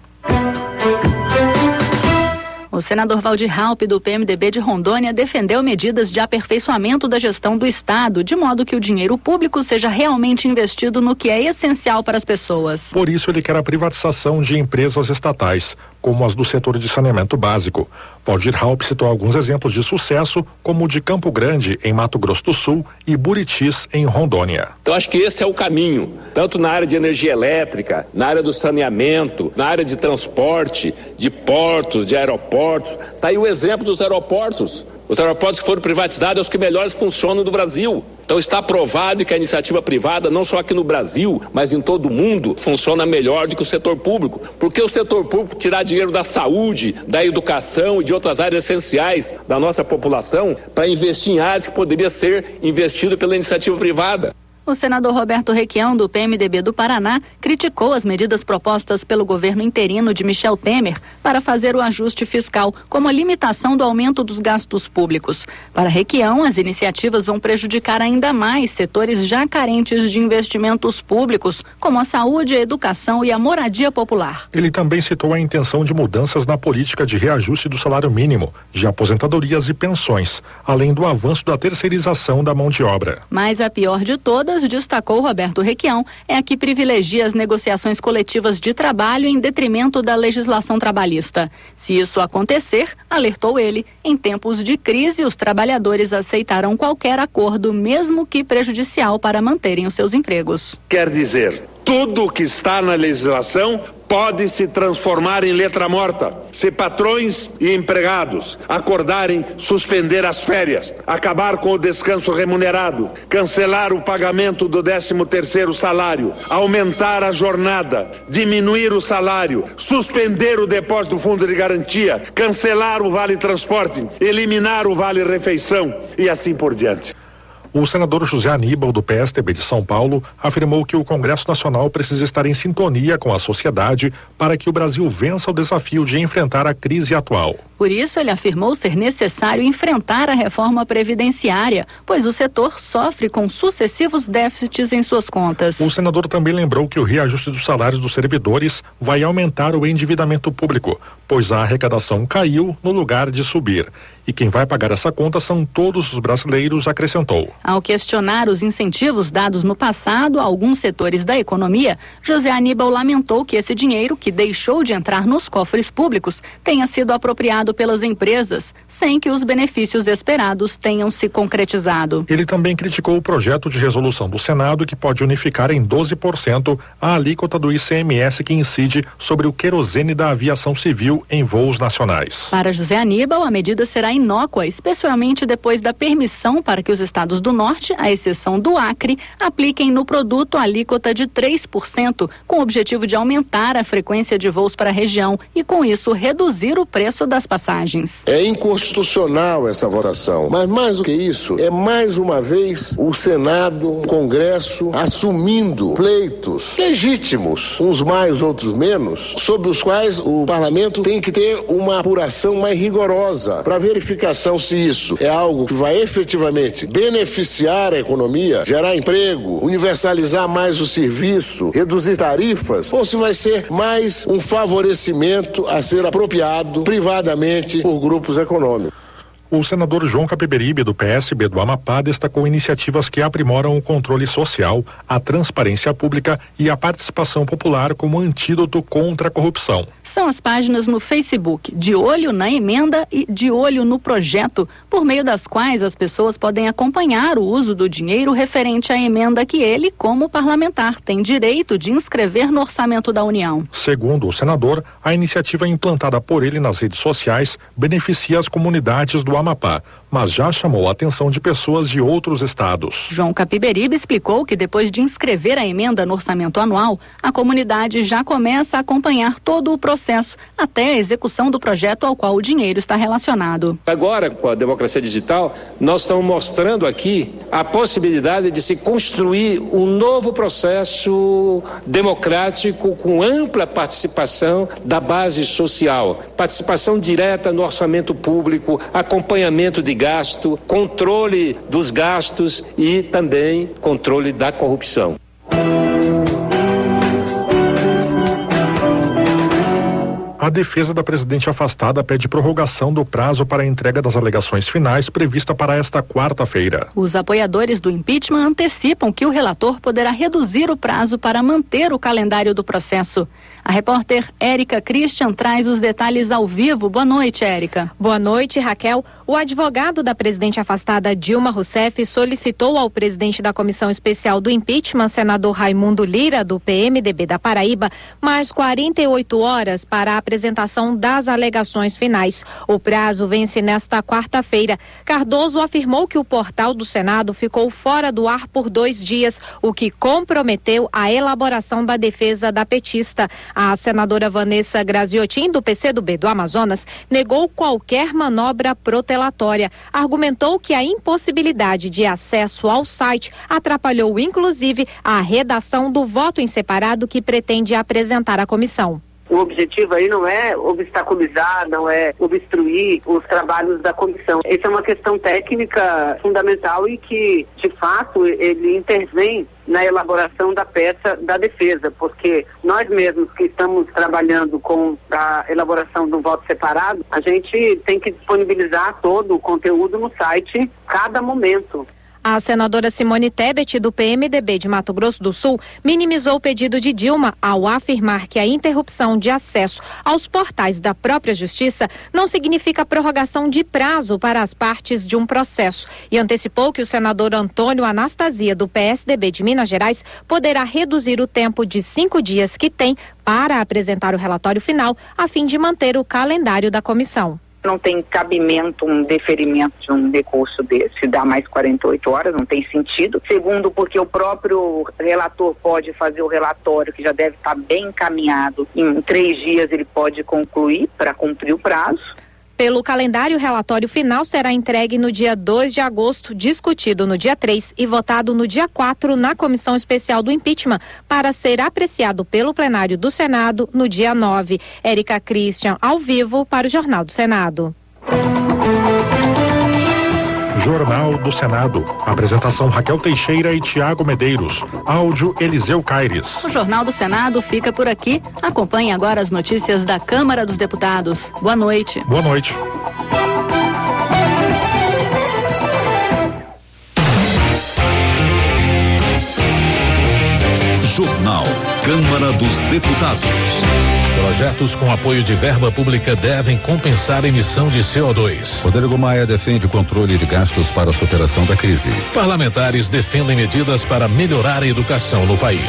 O senador Valdir Raupp, do P M D B de Rondônia, defendeu medidas de aperfeiçoamento da gestão do Estado, de modo que o dinheiro público seja realmente investido no que é essencial para as pessoas. Por isso, ele quer a privatização de empresas estatais, como as do setor de saneamento básico. Valdir Raupp citou alguns exemplos de sucesso, como o de Campo Grande, em Mato Grosso do Sul, e Buritis, em Rondônia. Então, acho que esse é o caminho, tanto na área de energia elétrica, na área do saneamento, na área de transporte, de portos, de aeroportos. Está aí o exemplo dos aeroportos. Os aeroportos que foram privatizados são os que melhores funcionam no Brasil. Então está provado que a iniciativa privada, não só aqui no Brasil, mas em todo o mundo, funciona melhor do que o setor público. Porque o setor público tirar dinheiro da saúde, da educação e de outras áreas essenciais da nossa população para investir em áreas que poderia ser investido pela iniciativa privada. O senador Roberto Requião, do P M D B do Paraná, criticou as medidas propostas pelo governo interino de Michel Temer para fazer o ajuste fiscal, como a limitação do aumento dos gastos públicos. Para Requião, as iniciativas vão prejudicar ainda mais setores já carentes de investimentos públicos, como a saúde, a educação e a moradia popular. Ele também citou a intenção de mudanças na política de reajuste do salário mínimo, de aposentadorias e pensões, além do avanço da terceirização da mão de obra. Mas a pior de todas, destacou Roberto Requião, é a que privilegia as negociações coletivas de trabalho em detrimento da legislação trabalhista. Se isso acontecer, alertou ele, em tempos de crise os trabalhadores aceitarão qualquer acordo, mesmo que prejudicial, para manterem os seus empregos. Quer dizer, tudo o que está na legislação pode se transformar em letra morta. Se patrões e empregados acordarem suspender as férias, acabar com o descanso remunerado, cancelar o pagamento do décimo terceiro salário, aumentar a jornada, diminuir o salário, suspender o depósito do fundo de garantia, cancelar o vale transporte, eliminar o vale refeição e assim por diante. O senador José Aníbal, do P S D B de São Paulo, afirmou que o Congresso Nacional precisa estar em sintonia com a sociedade para que o Brasil vença o desafio de enfrentar a crise atual. Por isso, ele afirmou ser necessário enfrentar a reforma previdenciária, pois o setor sofre com sucessivos déficits em suas contas. O senador também lembrou que o reajuste dos salários dos servidores vai aumentar o endividamento público, pois a arrecadação caiu no lugar de subir. E quem vai pagar essa conta são todos os brasileiros, acrescentou. Ao questionar os incentivos dados no passado a alguns setores da economia, José Aníbal lamentou que esse dinheiro, que deixou de entrar nos cofres públicos, tenha sido apropriado pelas empresas, sem que os benefícios esperados tenham se concretizado. Ele também criticou o projeto de resolução do Senado que pode unificar em doze por cento a alíquota do I C M S que incide sobre o querosene da aviação civil em voos nacionais. Para José Aníbal, a medida será inócua, especialmente depois da permissão para que os estados do norte, à exceção do Acre, apliquem no produto a alíquota de três por cento, com o objetivo de aumentar a frequência de voos para a região e, com isso, reduzir o preço das passagens. É inconstitucional essa votação, mas mais do que isso, é mais uma vez o Senado, o Congresso, assumindo pleitos legítimos, uns mais, outros menos, sobre os quais o parlamento tem que ter uma apuração mais rigorosa para verificação se isso é algo que vai efetivamente beneficiar a economia, gerar emprego, universalizar mais o serviço, reduzir tarifas, ou se vai ser mais um favorecimento a ser apropriado privadamente por grupos econômicos. O senador João Capiberibe, do P S B do Amapá, destacou iniciativas que aprimoram o controle social, a transparência pública e a participação popular como antídoto contra a corrupção. São as páginas no Facebook De Olho na Emenda e De Olho no Projeto, por meio das quais as pessoas podem acompanhar o uso do dinheiro referente à emenda que ele, como parlamentar, tem direito de inscrever no orçamento da União. Segundo o senador, a iniciativa implantada por ele nas redes sociais beneficia as comunidades do Amapá, mas já chamou a atenção de pessoas de outros estados. João Capiberibe explicou que depois de inscrever a emenda no orçamento anual, a comunidade já começa a acompanhar todo o processo, até a execução do projeto ao qual o dinheiro está relacionado. Agora, com a democracia digital, nós estamos mostrando aqui a possibilidade de se construir um novo processo democrático com ampla participação da base social, participação direta no orçamento público, acompanhamento de gasto, controle dos gastos e também controle da corrupção. A defesa da presidente afastada pede prorrogação do prazo para a entrega das alegações finais prevista para esta quarta-feira. Os apoiadores do impeachment antecipam que o relator poderá reduzir o prazo para manter o calendário do processo. A repórter Érica Christian traz os detalhes ao vivo. Boa noite, Érica. Boa noite, Raquel. O advogado da presidente afastada Dilma Rousseff solicitou ao presidente da Comissão Especial do Impeachment, senador Raimundo Lira, do P M D B da Paraíba, mais quarenta e oito horas para apresentar apresentação das alegações finais. O prazo vence nesta quarta-feira. Cardoso afirmou que o portal do Senado ficou fora do ar por dois dias, o que comprometeu a elaboração da defesa da petista. A senadora Vanessa Graziotin, do P C do B do Amazonas, negou qualquer manobra protelatória. Argumentou que a impossibilidade de acesso ao site atrapalhou, inclusive, a redação do voto em separado que pretende apresentar à comissão. O objetivo aí não é obstaculizar, não é obstruir os trabalhos da comissão. Essa é uma questão técnica fundamental e que, de fato, ele intervém na elaboração da peça da defesa, porque nós mesmos que estamos trabalhando com a elaboração do voto separado, a gente tem que disponibilizar todo o conteúdo no site, cada momento. A senadora Simone Tebet, do P M D B de Mato Grosso do Sul, minimizou o pedido de Dilma ao afirmar que a interrupção de acesso aos portais da própria Justiça não significa prorrogação de prazo para as partes de um processo e antecipou que o senador Antônio Anastasia, do P S D B de Minas Gerais, poderá reduzir o tempo de cinco dias que tem para apresentar o relatório final, a fim de manter o calendário da comissão. Não tem cabimento um deferimento de um recurso desse, dá mais quarenta e oito horas, não tem sentido. Segundo, porque o próprio relator pode fazer o relatório, que já deve estar bem encaminhado, em três dias ele pode concluir para cumprir o prazo. Pelo calendário, o relatório final será entregue no dia dois de agosto, discutido no dia três e votado no dia quatro na Comissão Especial do Impeachment, para ser apreciado pelo plenário do Senado no dia nove. Érica Christian, ao vivo, para o Jornal do Senado. Jornal do Senado. Apresentação Raquel Teixeira e Tiago Medeiros. Áudio Eliseu Caires. O Jornal do Senado fica por aqui. Acompanhe agora as notícias da Câmara dos Deputados. Boa noite. Boa noite. Jornal Câmara dos Deputados. Projetos com apoio de verba pública devem compensar a emissão de C O dois. Rodrigo Maia defende controle de gastos para a superação da crise. Parlamentares defendem medidas para melhorar a educação no país.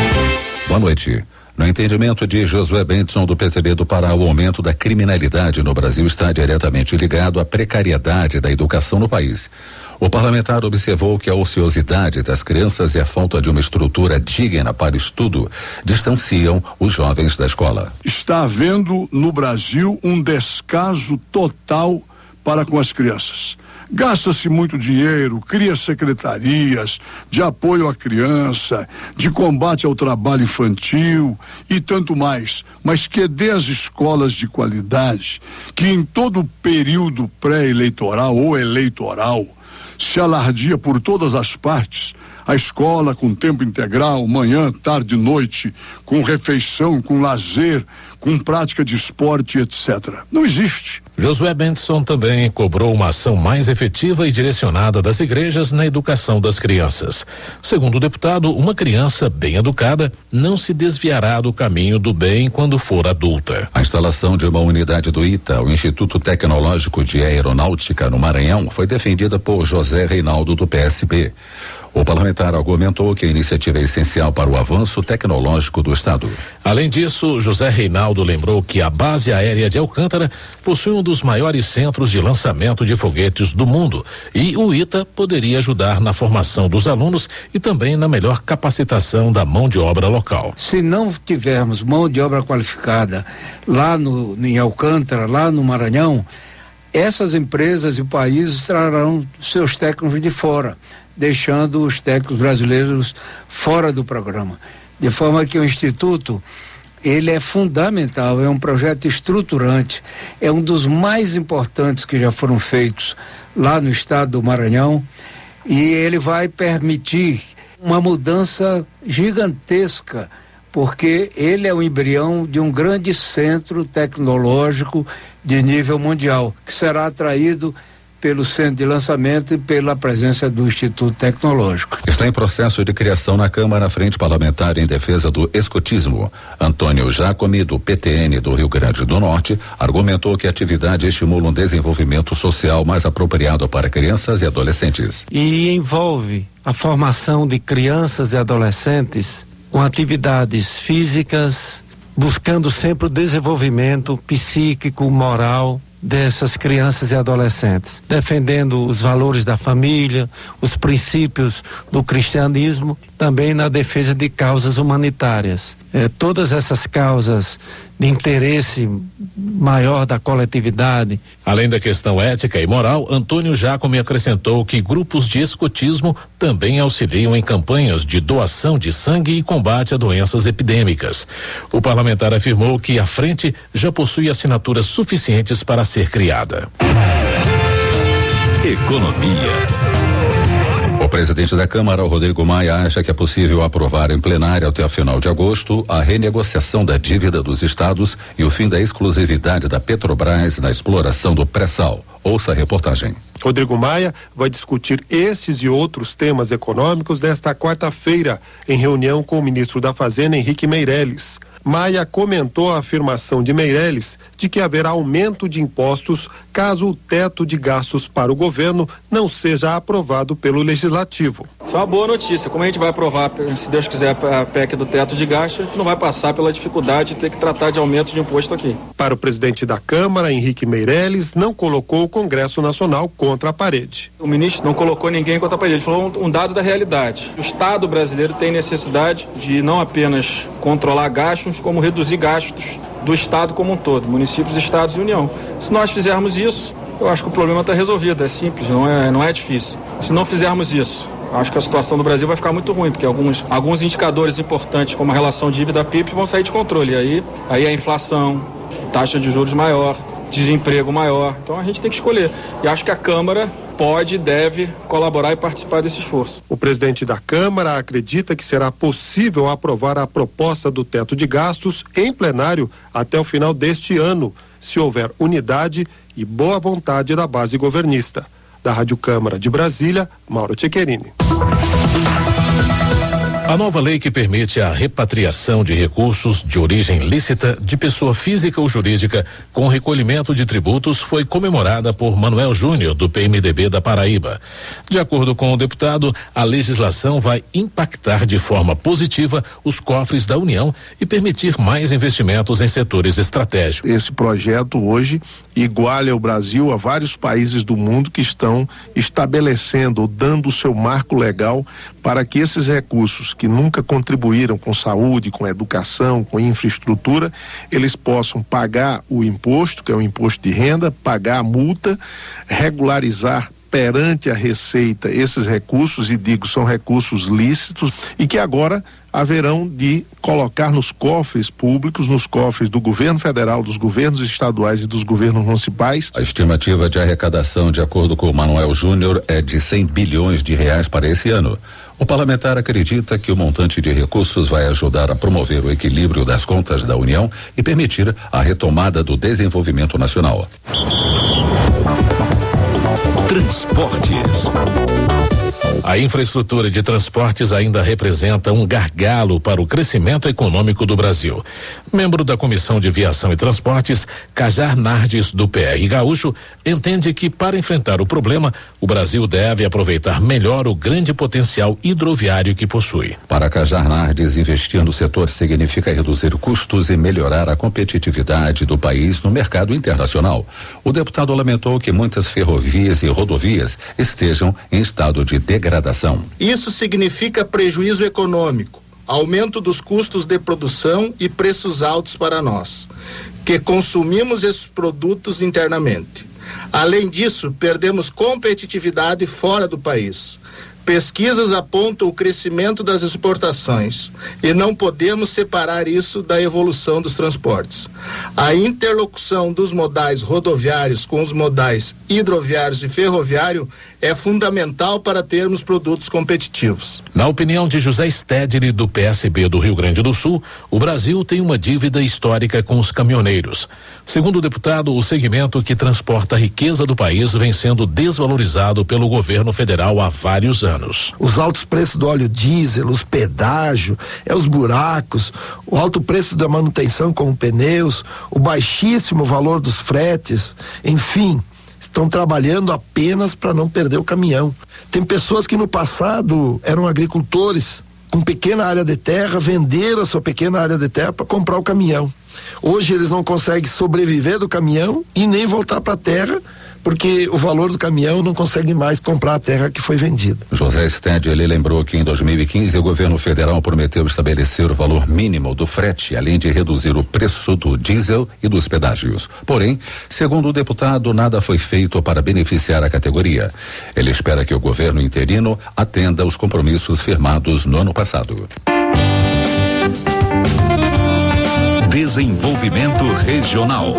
Boa noite. No entendimento de Josué Benson, do P T B do Pará, o aumento da criminalidade no Brasil está diretamente ligado à precariedade da educação no país. O parlamentar observou que a ociosidade das crianças e a falta de uma estrutura digna para estudo distanciam os jovens da escola. Está havendo no Brasil um descaso total para com as crianças. Gasta-se muito dinheiro, cria secretarias de apoio à criança, de combate ao trabalho infantil e tanto mais, mas que dê às escolas de qualidade, que em todo o período pré-eleitoral ou eleitoral se alardia por todas as partes, a escola com tempo integral, manhã, tarde e noite, com refeição, com lazer, com prática de esporte, etcétera. Não existe. Josué Benson também cobrou uma ação mais efetiva e direcionada das igrejas na educação das crianças. Segundo o deputado, uma criança bem educada não se desviará do caminho do bem quando for adulta. A instalação de uma unidade do I T A, o Instituto Tecnológico de Aeronáutica, no Maranhão, foi defendida por José Reinaldo, do P S B. O parlamentar argumentou que a iniciativa é essencial para o avanço tecnológico do Estado. Além disso, José Reinaldo lembrou que a base aérea de Alcântara possui um dos maiores centros de lançamento de foguetes do mundo e o I T A poderia ajudar na formação dos alunos e também na melhor capacitação da mão de obra local. Se não tivermos mão de obra qualificada lá no, em Alcântara, lá no Maranhão, essas empresas e o país trarão seus técnicos de fora, deixando os técnicos brasileiros fora do programa. De forma que o Instituto, ele é fundamental, é um projeto estruturante, é um dos mais importantes que já foram feitos lá no estado do Maranhão e ele vai permitir uma mudança gigantesca, porque ele é o embrião de um grande centro tecnológico de nível mundial, que será atraído pelo centro de lançamento e pela presença do Instituto Tecnológico. Está em processo de criação na Câmara a Frente Parlamentar em Defesa do Escotismo. Antônio Jacome, do P T N do Rio Grande do Norte, argumentou que a atividade estimula um desenvolvimento social mais apropriado para crianças e adolescentes. E envolve a formação de crianças e adolescentes com atividades físicas, buscando sempre o desenvolvimento psíquico, moral dessas crianças e adolescentes, defendendo os valores da família, os princípios do cristianismo, também na defesa de causas humanitárias. É, todas essas causas de interesse maior da coletividade. Além da questão ética e moral, Antônio Jacome acrescentou que grupos de escotismo também auxiliam em campanhas de doação de sangue e combate a doenças epidêmicas. O parlamentar afirmou que a frente já possui assinaturas suficientes para ser criada. Economia. O presidente da Câmara, Rodrigo Maia, acha que é possível aprovar em plenário até o final de agosto a renegociação da dívida dos estados e o fim da exclusividade da Petrobras na exploração do pré-sal. Ouça a reportagem. Rodrigo Maia vai discutir esses e outros temas econômicos nesta quarta-feira, em reunião com o ministro da Fazenda, Henrique Meirelles. Maia comentou a afirmação de Meirelles de que haverá aumento de impostos caso o teto de gastos para o governo não seja aprovado pelo Legislativo. Isso é uma boa notícia. Como a gente vai aprovar, se Deus quiser, a P E C do teto de gastos, a gente não vai passar pela dificuldade de ter que tratar de aumento de imposto aqui. Para o presidente da Câmara, Henrique Meirelles, não colocou o Congresso Nacional contra a parede. O ministro não colocou ninguém contra a parede, ele falou um, um dado da realidade. O Estado brasileiro tem necessidade de não apenas controlar gastos, como reduzir gastos do Estado como um todo, municípios, estados e União. Se nós fizermos isso, eu acho que o problema está resolvido, é simples, não é, não é difícil. Se não fizermos isso, acho que a situação do Brasil vai ficar muito ruim, porque alguns, alguns indicadores importantes, como a relação dívida-P I B, vão sair de controle. Aí, aí a inflação, taxa de juros maior, desemprego maior. Então a gente tem que escolher. E acho que a Câmara pode e deve colaborar e participar desse esforço. O presidente da Câmara acredita que será possível aprovar a proposta do teto de gastos em plenário até o final deste ano, se houver unidade e boa vontade da base governista. Da Rádio Câmara de Brasília, Mauro Tchequerini. A nova lei que permite a repatriação de recursos de origem lícita de pessoa física ou jurídica com recolhimento de tributos foi comemorada por Manuel Júnior, do P M D B da Paraíba. De acordo com o deputado, a legislação vai impactar de forma positiva os cofres da União e permitir mais investimentos em setores estratégicos. Esse projeto hoje iguala o Brasil a vários países do mundo que estão estabelecendo ou dando o seu marco legal para que esses recursos que nunca contribuíram com saúde, com educação, com infraestrutura, eles possam pagar o imposto, que é o imposto de renda, pagar a multa, regularizar perante a Receita esses recursos, e digo, são recursos lícitos, e que agora haverão de colocar nos cofres públicos, nos cofres do governo federal, dos governos estaduais e dos governos municipais. A estimativa de arrecadação, de acordo com o Manuel Júnior, é de cem bilhões de reais para esse ano. O parlamentar acredita que o montante de recursos vai ajudar a promover o equilíbrio das contas da União e permitir a retomada do desenvolvimento nacional. Transportes. A infraestrutura de transportes ainda representa um gargalo para o crescimento econômico do Brasil. Membro da Comissão de Viação e Transportes, Cajar Nardes, do P R Gaúcho, entende que para enfrentar o problema, o Brasil deve aproveitar melhor o grande potencial hidroviário que possui. Para Cajar Nardes, investir no setor significa reduzir custos e melhorar a competitividade do país no mercado internacional. O deputado lamentou que muitas ferrovias e rodovias estejam em estado de degradação. Isso significa prejuízo econômico, aumento dos custos de produção e preços altos para nós, que consumimos esses produtos internamente. Além disso, perdemos competitividade fora do país. Pesquisas apontam o crescimento das exportações e não podemos separar isso da evolução dos transportes. A interlocução dos modais rodoviários com os modais hidroviários e ferroviário é fundamental para termos produtos competitivos. Na opinião de José Stedley, do P S B do Rio Grande do Sul, o Brasil tem uma dívida histórica com os caminhoneiros. Segundo o deputado, o segmento que transporta a riqueza do país vem sendo desvalorizado pelo governo federal há vários anos. Os altos preços do óleo diesel, os pedágios, é os buracos, o alto preço da manutenção com pneus, o baixíssimo valor dos fretes, enfim, estão trabalhando apenas para não perder o caminhão. Tem pessoas que no passado eram agricultores, com pequena área de terra, venderam a sua pequena área de terra para comprar o caminhão. Hoje eles não conseguem sobreviver do caminhão e nem voltar para a terra, porque o valor do caminhão não consegue mais comprar a terra que foi vendida. José Stede, ele lembrou que em dois mil e quinze o governo federal prometeu estabelecer o valor mínimo do frete, além de reduzir o preço do diesel e dos pedágios. Porém, segundo o deputado, nada foi feito para beneficiar a categoria. Ele espera que o governo interino atenda aos compromissos firmados no ano passado. Desenvolvimento regional.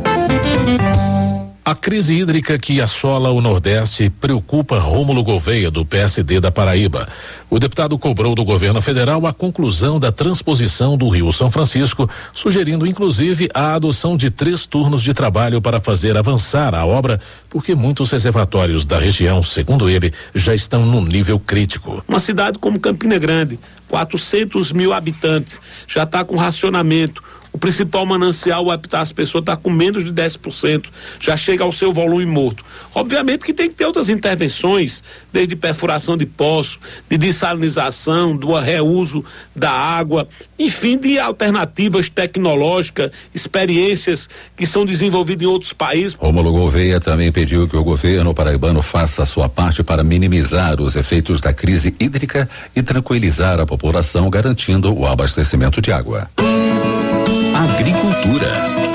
A crise hídrica que assola o Nordeste preocupa Rômulo Gouveia, do P S D da Paraíba. O deputado cobrou do governo federal a conclusão da transposição do Rio São Francisco, sugerindo inclusive a adoção de três turnos de trabalho para fazer avançar a obra, porque muitos reservatórios da região, segundo ele, já estão no nível crítico. Uma cidade como Campina Grande, quatrocentos mil habitantes, já está com racionamento. O principal manancial, o Habitat Pessoa, está com menos de dez por cento, já chega ao seu volume morto. Obviamente que tem que ter outras intervenções, desde perfuração de poço, de dessalinização, do reuso da água, enfim, de alternativas tecnológicas, experiências que são desenvolvidas em outros países. Rômulo Gouveia também pediu que o governo paraibano faça a sua parte para minimizar os efeitos da crise hídrica e tranquilizar a população, garantindo o abastecimento de água. Agricultura.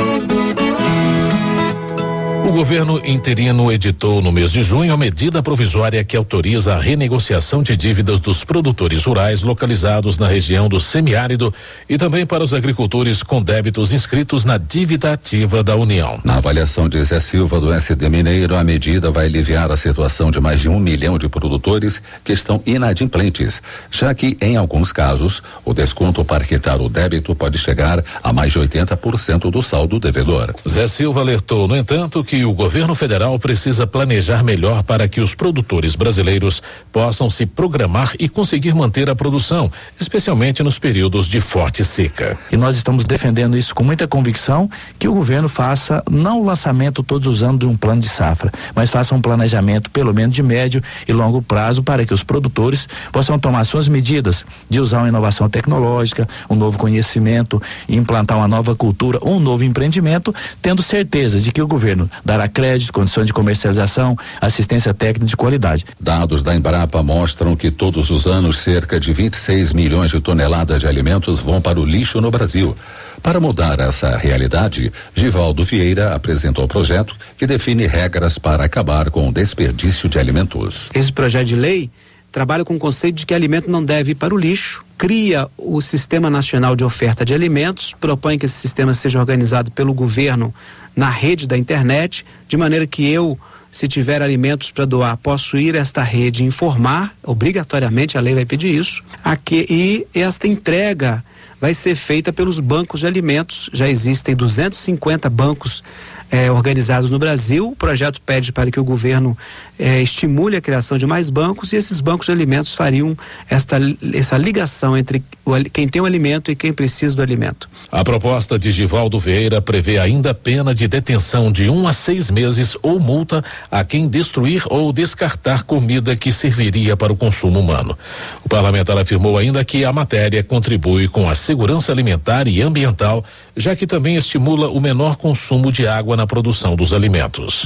O governo interino editou no mês de junho a medida provisória que autoriza a renegociação de dívidas dos produtores rurais localizados na região do semiárido e também para os agricultores com débitos inscritos na dívida ativa da União. Na avaliação de Zé Silva, do S D Mineiro, a medida vai aliviar a situação de mais de um milhão de produtores que estão inadimplentes, já que, em alguns casos, o desconto para quitar o débito pode chegar a mais de oitenta por cento do saldo devedor. Zé Silva alertou, no entanto, que o governo federal precisa planejar melhor para que os produtores brasileiros possam se programar e conseguir manter a produção, especialmente nos períodos de forte seca. E nós estamos defendendo isso com muita convicção, que o governo faça não o lançamento todos os anos de um plano de safra, mas faça um planejamento pelo menos de médio e longo prazo para que os produtores possam tomar suas medidas de usar uma inovação tecnológica, um novo conhecimento, implantar uma nova cultura, um novo empreendimento, tendo certeza de que o governo dará crédito, condições de comercialização, assistência técnica de qualidade. Dados da Embrapa mostram que todos os anos cerca de vinte e seis milhões de toneladas de alimentos vão para o lixo no Brasil. Para mudar essa realidade, Givaldo Vieira apresentou o projeto que define regras para acabar com o desperdício de alimentos. Esse projeto de lei trabalha com o conceito de que alimento não deve ir para o lixo, cria o Sistema Nacional de Oferta de Alimentos, propõe que esse sistema seja organizado pelo governo na rede da internet, de maneira que eu, se tiver alimentos para doar, posso ir a esta rede e informar, obrigatoriamente a lei vai pedir isso, aqui, e esta entrega vai ser feita pelos bancos de alimentos. Já existem duzentos e cinquenta bancos Eh, organizados no Brasil. O projeto pede para que o governo eh, estimule a criação de mais bancos, e esses bancos de alimentos fariam esta, essa ligação entre o, quem tem o alimento e quem precisa do alimento. A proposta de Givaldo Vieira prevê ainda pena de detenção de um a seis meses ou multa a quem destruir ou descartar comida que serviria para o consumo humano. O parlamentar afirmou ainda que a matéria contribui com a segurança alimentar e ambiental, já que também estimula o menor consumo de água na produção dos alimentos.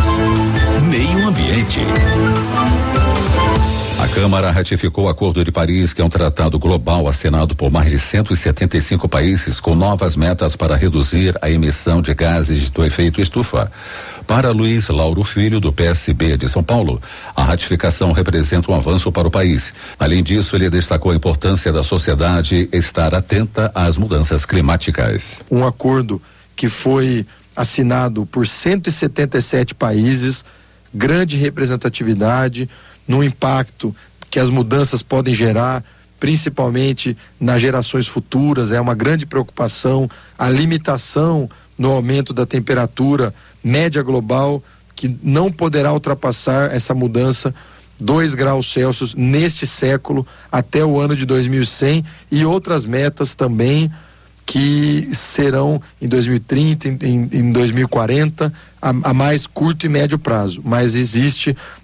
Meio Ambiente. A Câmara ratificou o Acordo de Paris, que é um tratado global assinado por mais de cento e setenta e cinco países, com novas metas para reduzir a emissão de gases do efeito estufa. Para Luiz Lauro Filho, do P S B de São Paulo, a ratificação representa um avanço para o país. Além disso, ele destacou a importância da sociedade estar atenta às mudanças climáticas. Um acordo que foi assinado por cento e setenta e sete países, grande representatividade, no impacto que as mudanças podem gerar, principalmente nas gerações futuras. É uma grande preocupação a limitação no aumento da temperatura média global, que não poderá ultrapassar essa mudança dois graus Celsius neste século até o ano de dois mil e cem, e outras metas também que serão em dois mil e trinta, em, em dois mil e quarenta, a, a mais curto e médio prazo. Mas existe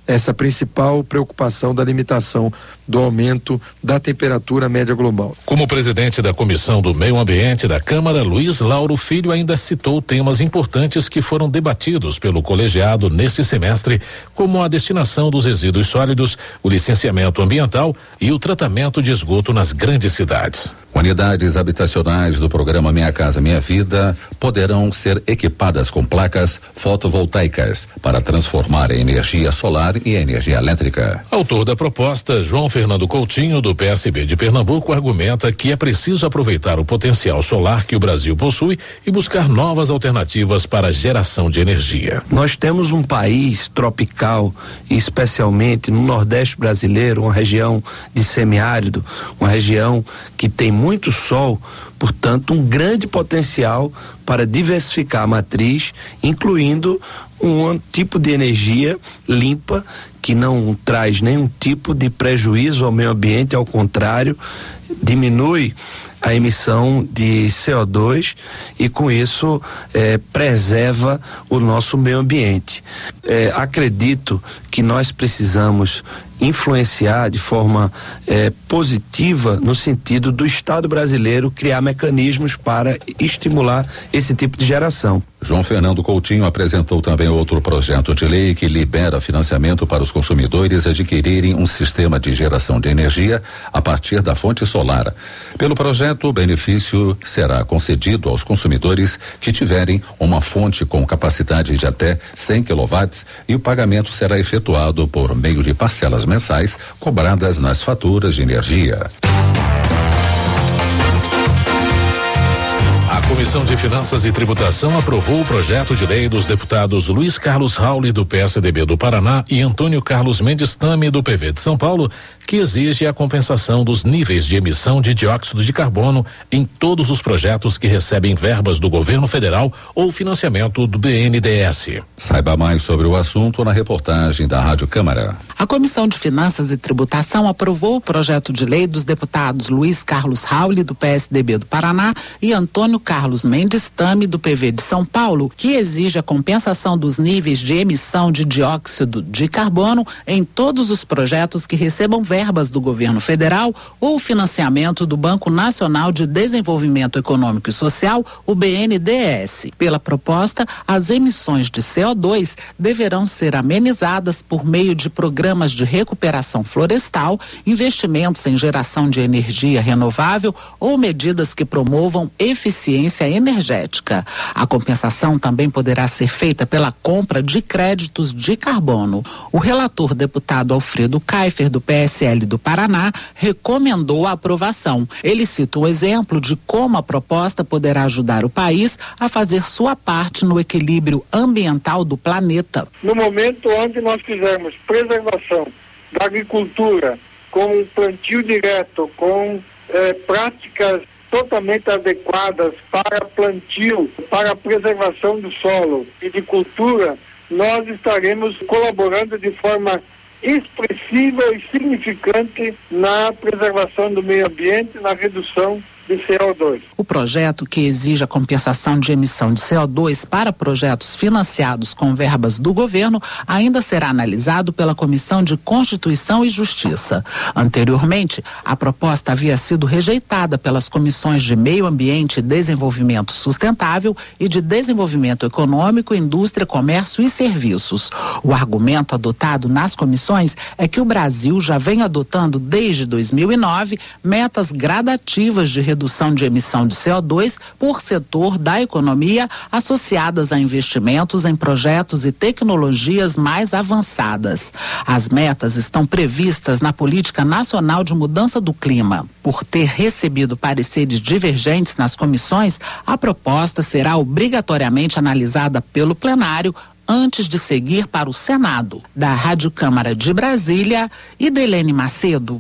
essa principal preocupação da limitação do aumento da temperatura média global. Como presidente da Comissão do Meio Ambiente da Câmara, Luiz Lauro Filho ainda citou temas importantes que foram debatidos pelo colegiado neste semestre, como a destinação dos resíduos sólidos, o licenciamento ambiental e o tratamento de esgoto nas grandes cidades. Unidades habitacionais do programa Minha Casa Minha Vida poderão ser equipadas com placas fotovoltaicas para transformar a energia solar e a energia elétrica. Autor da proposta, João Fernando Coutinho, do P S B de Pernambuco, argumenta que é preciso aproveitar o potencial solar que o Brasil possui e buscar novas alternativas para a geração de energia. Nós temos um país tropical, especialmente no Nordeste brasileiro, uma região de semiárido, uma região que tem muito sol, portanto, um grande potencial para diversificar a matriz, incluindo um tipo de energia limpa que não traz nenhum tipo de prejuízo ao meio ambiente, ao contrário, diminui a emissão de C O dois e com isso eh, preserva o nosso meio ambiente. Eh, acredito que nós precisamos influenciar de forma eh, positiva no sentido do Estado brasileiro criar mecanismos para estimular esse tipo de geração. João Fernando Coutinho apresentou também outro projeto de lei que libera financiamento para os consumidores adquirirem um sistema de geração de energia a partir da fonte solar. Pelo projeto, o benefício será concedido aos consumidores que tiverem uma fonte com capacidade de até cem quilowatts e o pagamento será efetuado por meio de parcelas mensais cobradas nas faturas de energia. A Comissão de Finanças e Tributação aprovou o projeto de lei dos deputados Luiz Carlos Rauli, do P S D B do Paraná, e Antônio Carlos Mendes Tame, do P V de São Paulo, que exige a compensação dos níveis de emissão de dióxido de carbono em todos os projetos que recebem verbas do governo federal ou financiamento do B N D E S. Saiba mais sobre o assunto na reportagem da Rádio Câmara. A Comissão de Finanças e Tributação aprovou o projeto de lei dos deputados Luiz Carlos Rauli, do P S D B do Paraná, e Antônio Carlos Mendes Tame, do P V de São Paulo, que exige a compensação dos níveis de emissão de dióxido de carbono em todos os projetos que recebam verbas do governo federal ou financiamento do Banco Nacional de Desenvolvimento Econômico e Social, o B N D E S. Pela proposta, as emissões de C O dois deverão ser amenizadas por meio de programas de recuperação florestal, investimentos em geração de energia renovável ou medidas que promovam eficiência energética. A compensação também poderá ser feita pela compra de créditos de carbono. O relator, deputado Alfredo Kaifer, do P S L do Paraná, recomendou a aprovação. Ele cita um exemplo de como a proposta poderá ajudar o país a fazer sua parte no equilíbrio ambiental do planeta. No momento onde nós fizermos preservação da agricultura com plantio direto, com eh, práticas totalmente adequadas para plantio, para a preservação do solo e de cultura, nós estaremos colaborando de forma expressiva e significante na preservação do meio ambiente, na redução de C O dois. O projeto, que exige a compensação de emissão de C O dois para projetos financiados com verbas do governo, ainda será analisado pela Comissão de Constituição e Justiça. Anteriormente, a proposta havia sido rejeitada pelas comissões de Meio Ambiente e Desenvolvimento Sustentável e de Desenvolvimento Econômico, Indústria, Comércio e Serviços. O argumento adotado nas comissões é que o Brasil já vem adotando desde dois mil e nove metas gradativas de redução redução de emissão de C O dois por setor da economia associadas a investimentos em projetos e tecnologias mais avançadas. As metas estão previstas na Política Nacional de Mudança do Clima. Por ter recebido pareceres divergentes nas comissões, a proposta será obrigatoriamente analisada pelo plenário antes de seguir para o Senado. Da Rádio Câmara de Brasília, Idelene Macedo.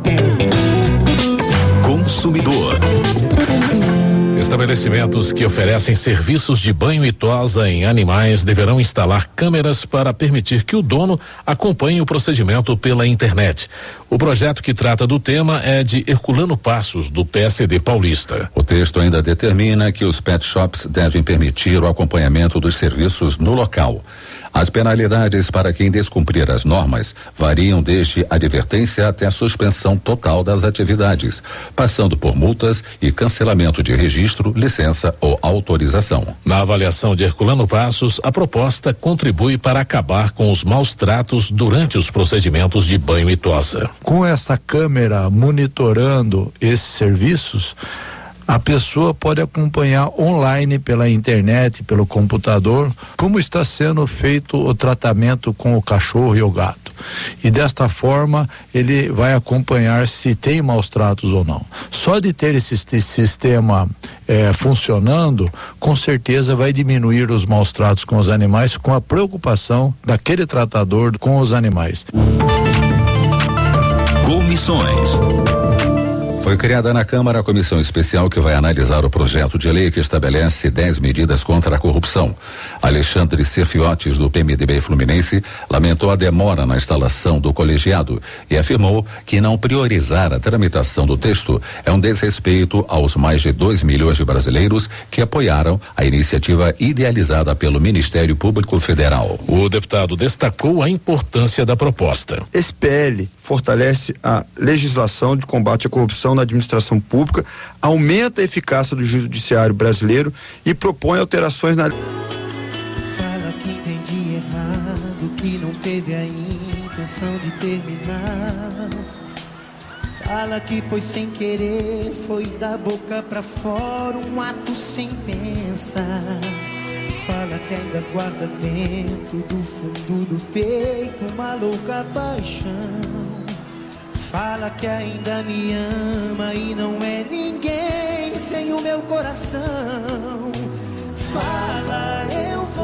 Consumidor. Estabelecimentos que oferecem serviços de banho e tosa em animais deverão instalar câmeras para permitir que o dono acompanhe o procedimento pela internet. O projeto que trata do tema é de Herculano Passos, do P S D paulista. O texto ainda determina que os pet shops devem permitir o acompanhamento dos serviços no local. As penalidades para quem descumprir as normas variam desde advertência até a suspensão total das atividades, passando por multas e cancelamento de registro, licença ou autorização. Na avaliação de Herculano Passos, a proposta contribui para acabar com os maus tratos durante os procedimentos de banho e tosa. Com esta câmera monitorando esses serviços, a pessoa pode acompanhar online pela internet, pelo computador, como está sendo feito o tratamento com o cachorro e o gato. E desta forma ele vai acompanhar se tem maus tratos ou não. Só de ter esse, esse sistema eh, funcionando, com certeza vai diminuir os maus tratos com os animais, com a preocupação daquele tratador com os animais. Comissões. Foi criada na Câmara a comissão especial que vai analisar o projeto de lei que estabelece dez medidas contra a corrupção. Alexandre Serfiotes, do P M D B Fluminense, lamentou a demora na instalação do colegiado e afirmou que não priorizar a tramitação do texto é um desrespeito aos mais de dois milhões de brasileiros que apoiaram a iniciativa idealizada pelo Ministério Público Federal. O deputado destacou a importância da proposta. Esse P L fortalece a legislação de combate à corrupção na administração pública, aumenta a eficácia do judiciário brasileiro e propõe alterações na... Fala que entendi errado, que não teve a intenção de terminar. Fala que foi sem querer, foi da boca pra fora, um ato sem pensar. Fala que ainda guarda dentro do fundo do peito uma louca paixão. Fala que ainda me ama e não é ninguém sem o meu coração. Fala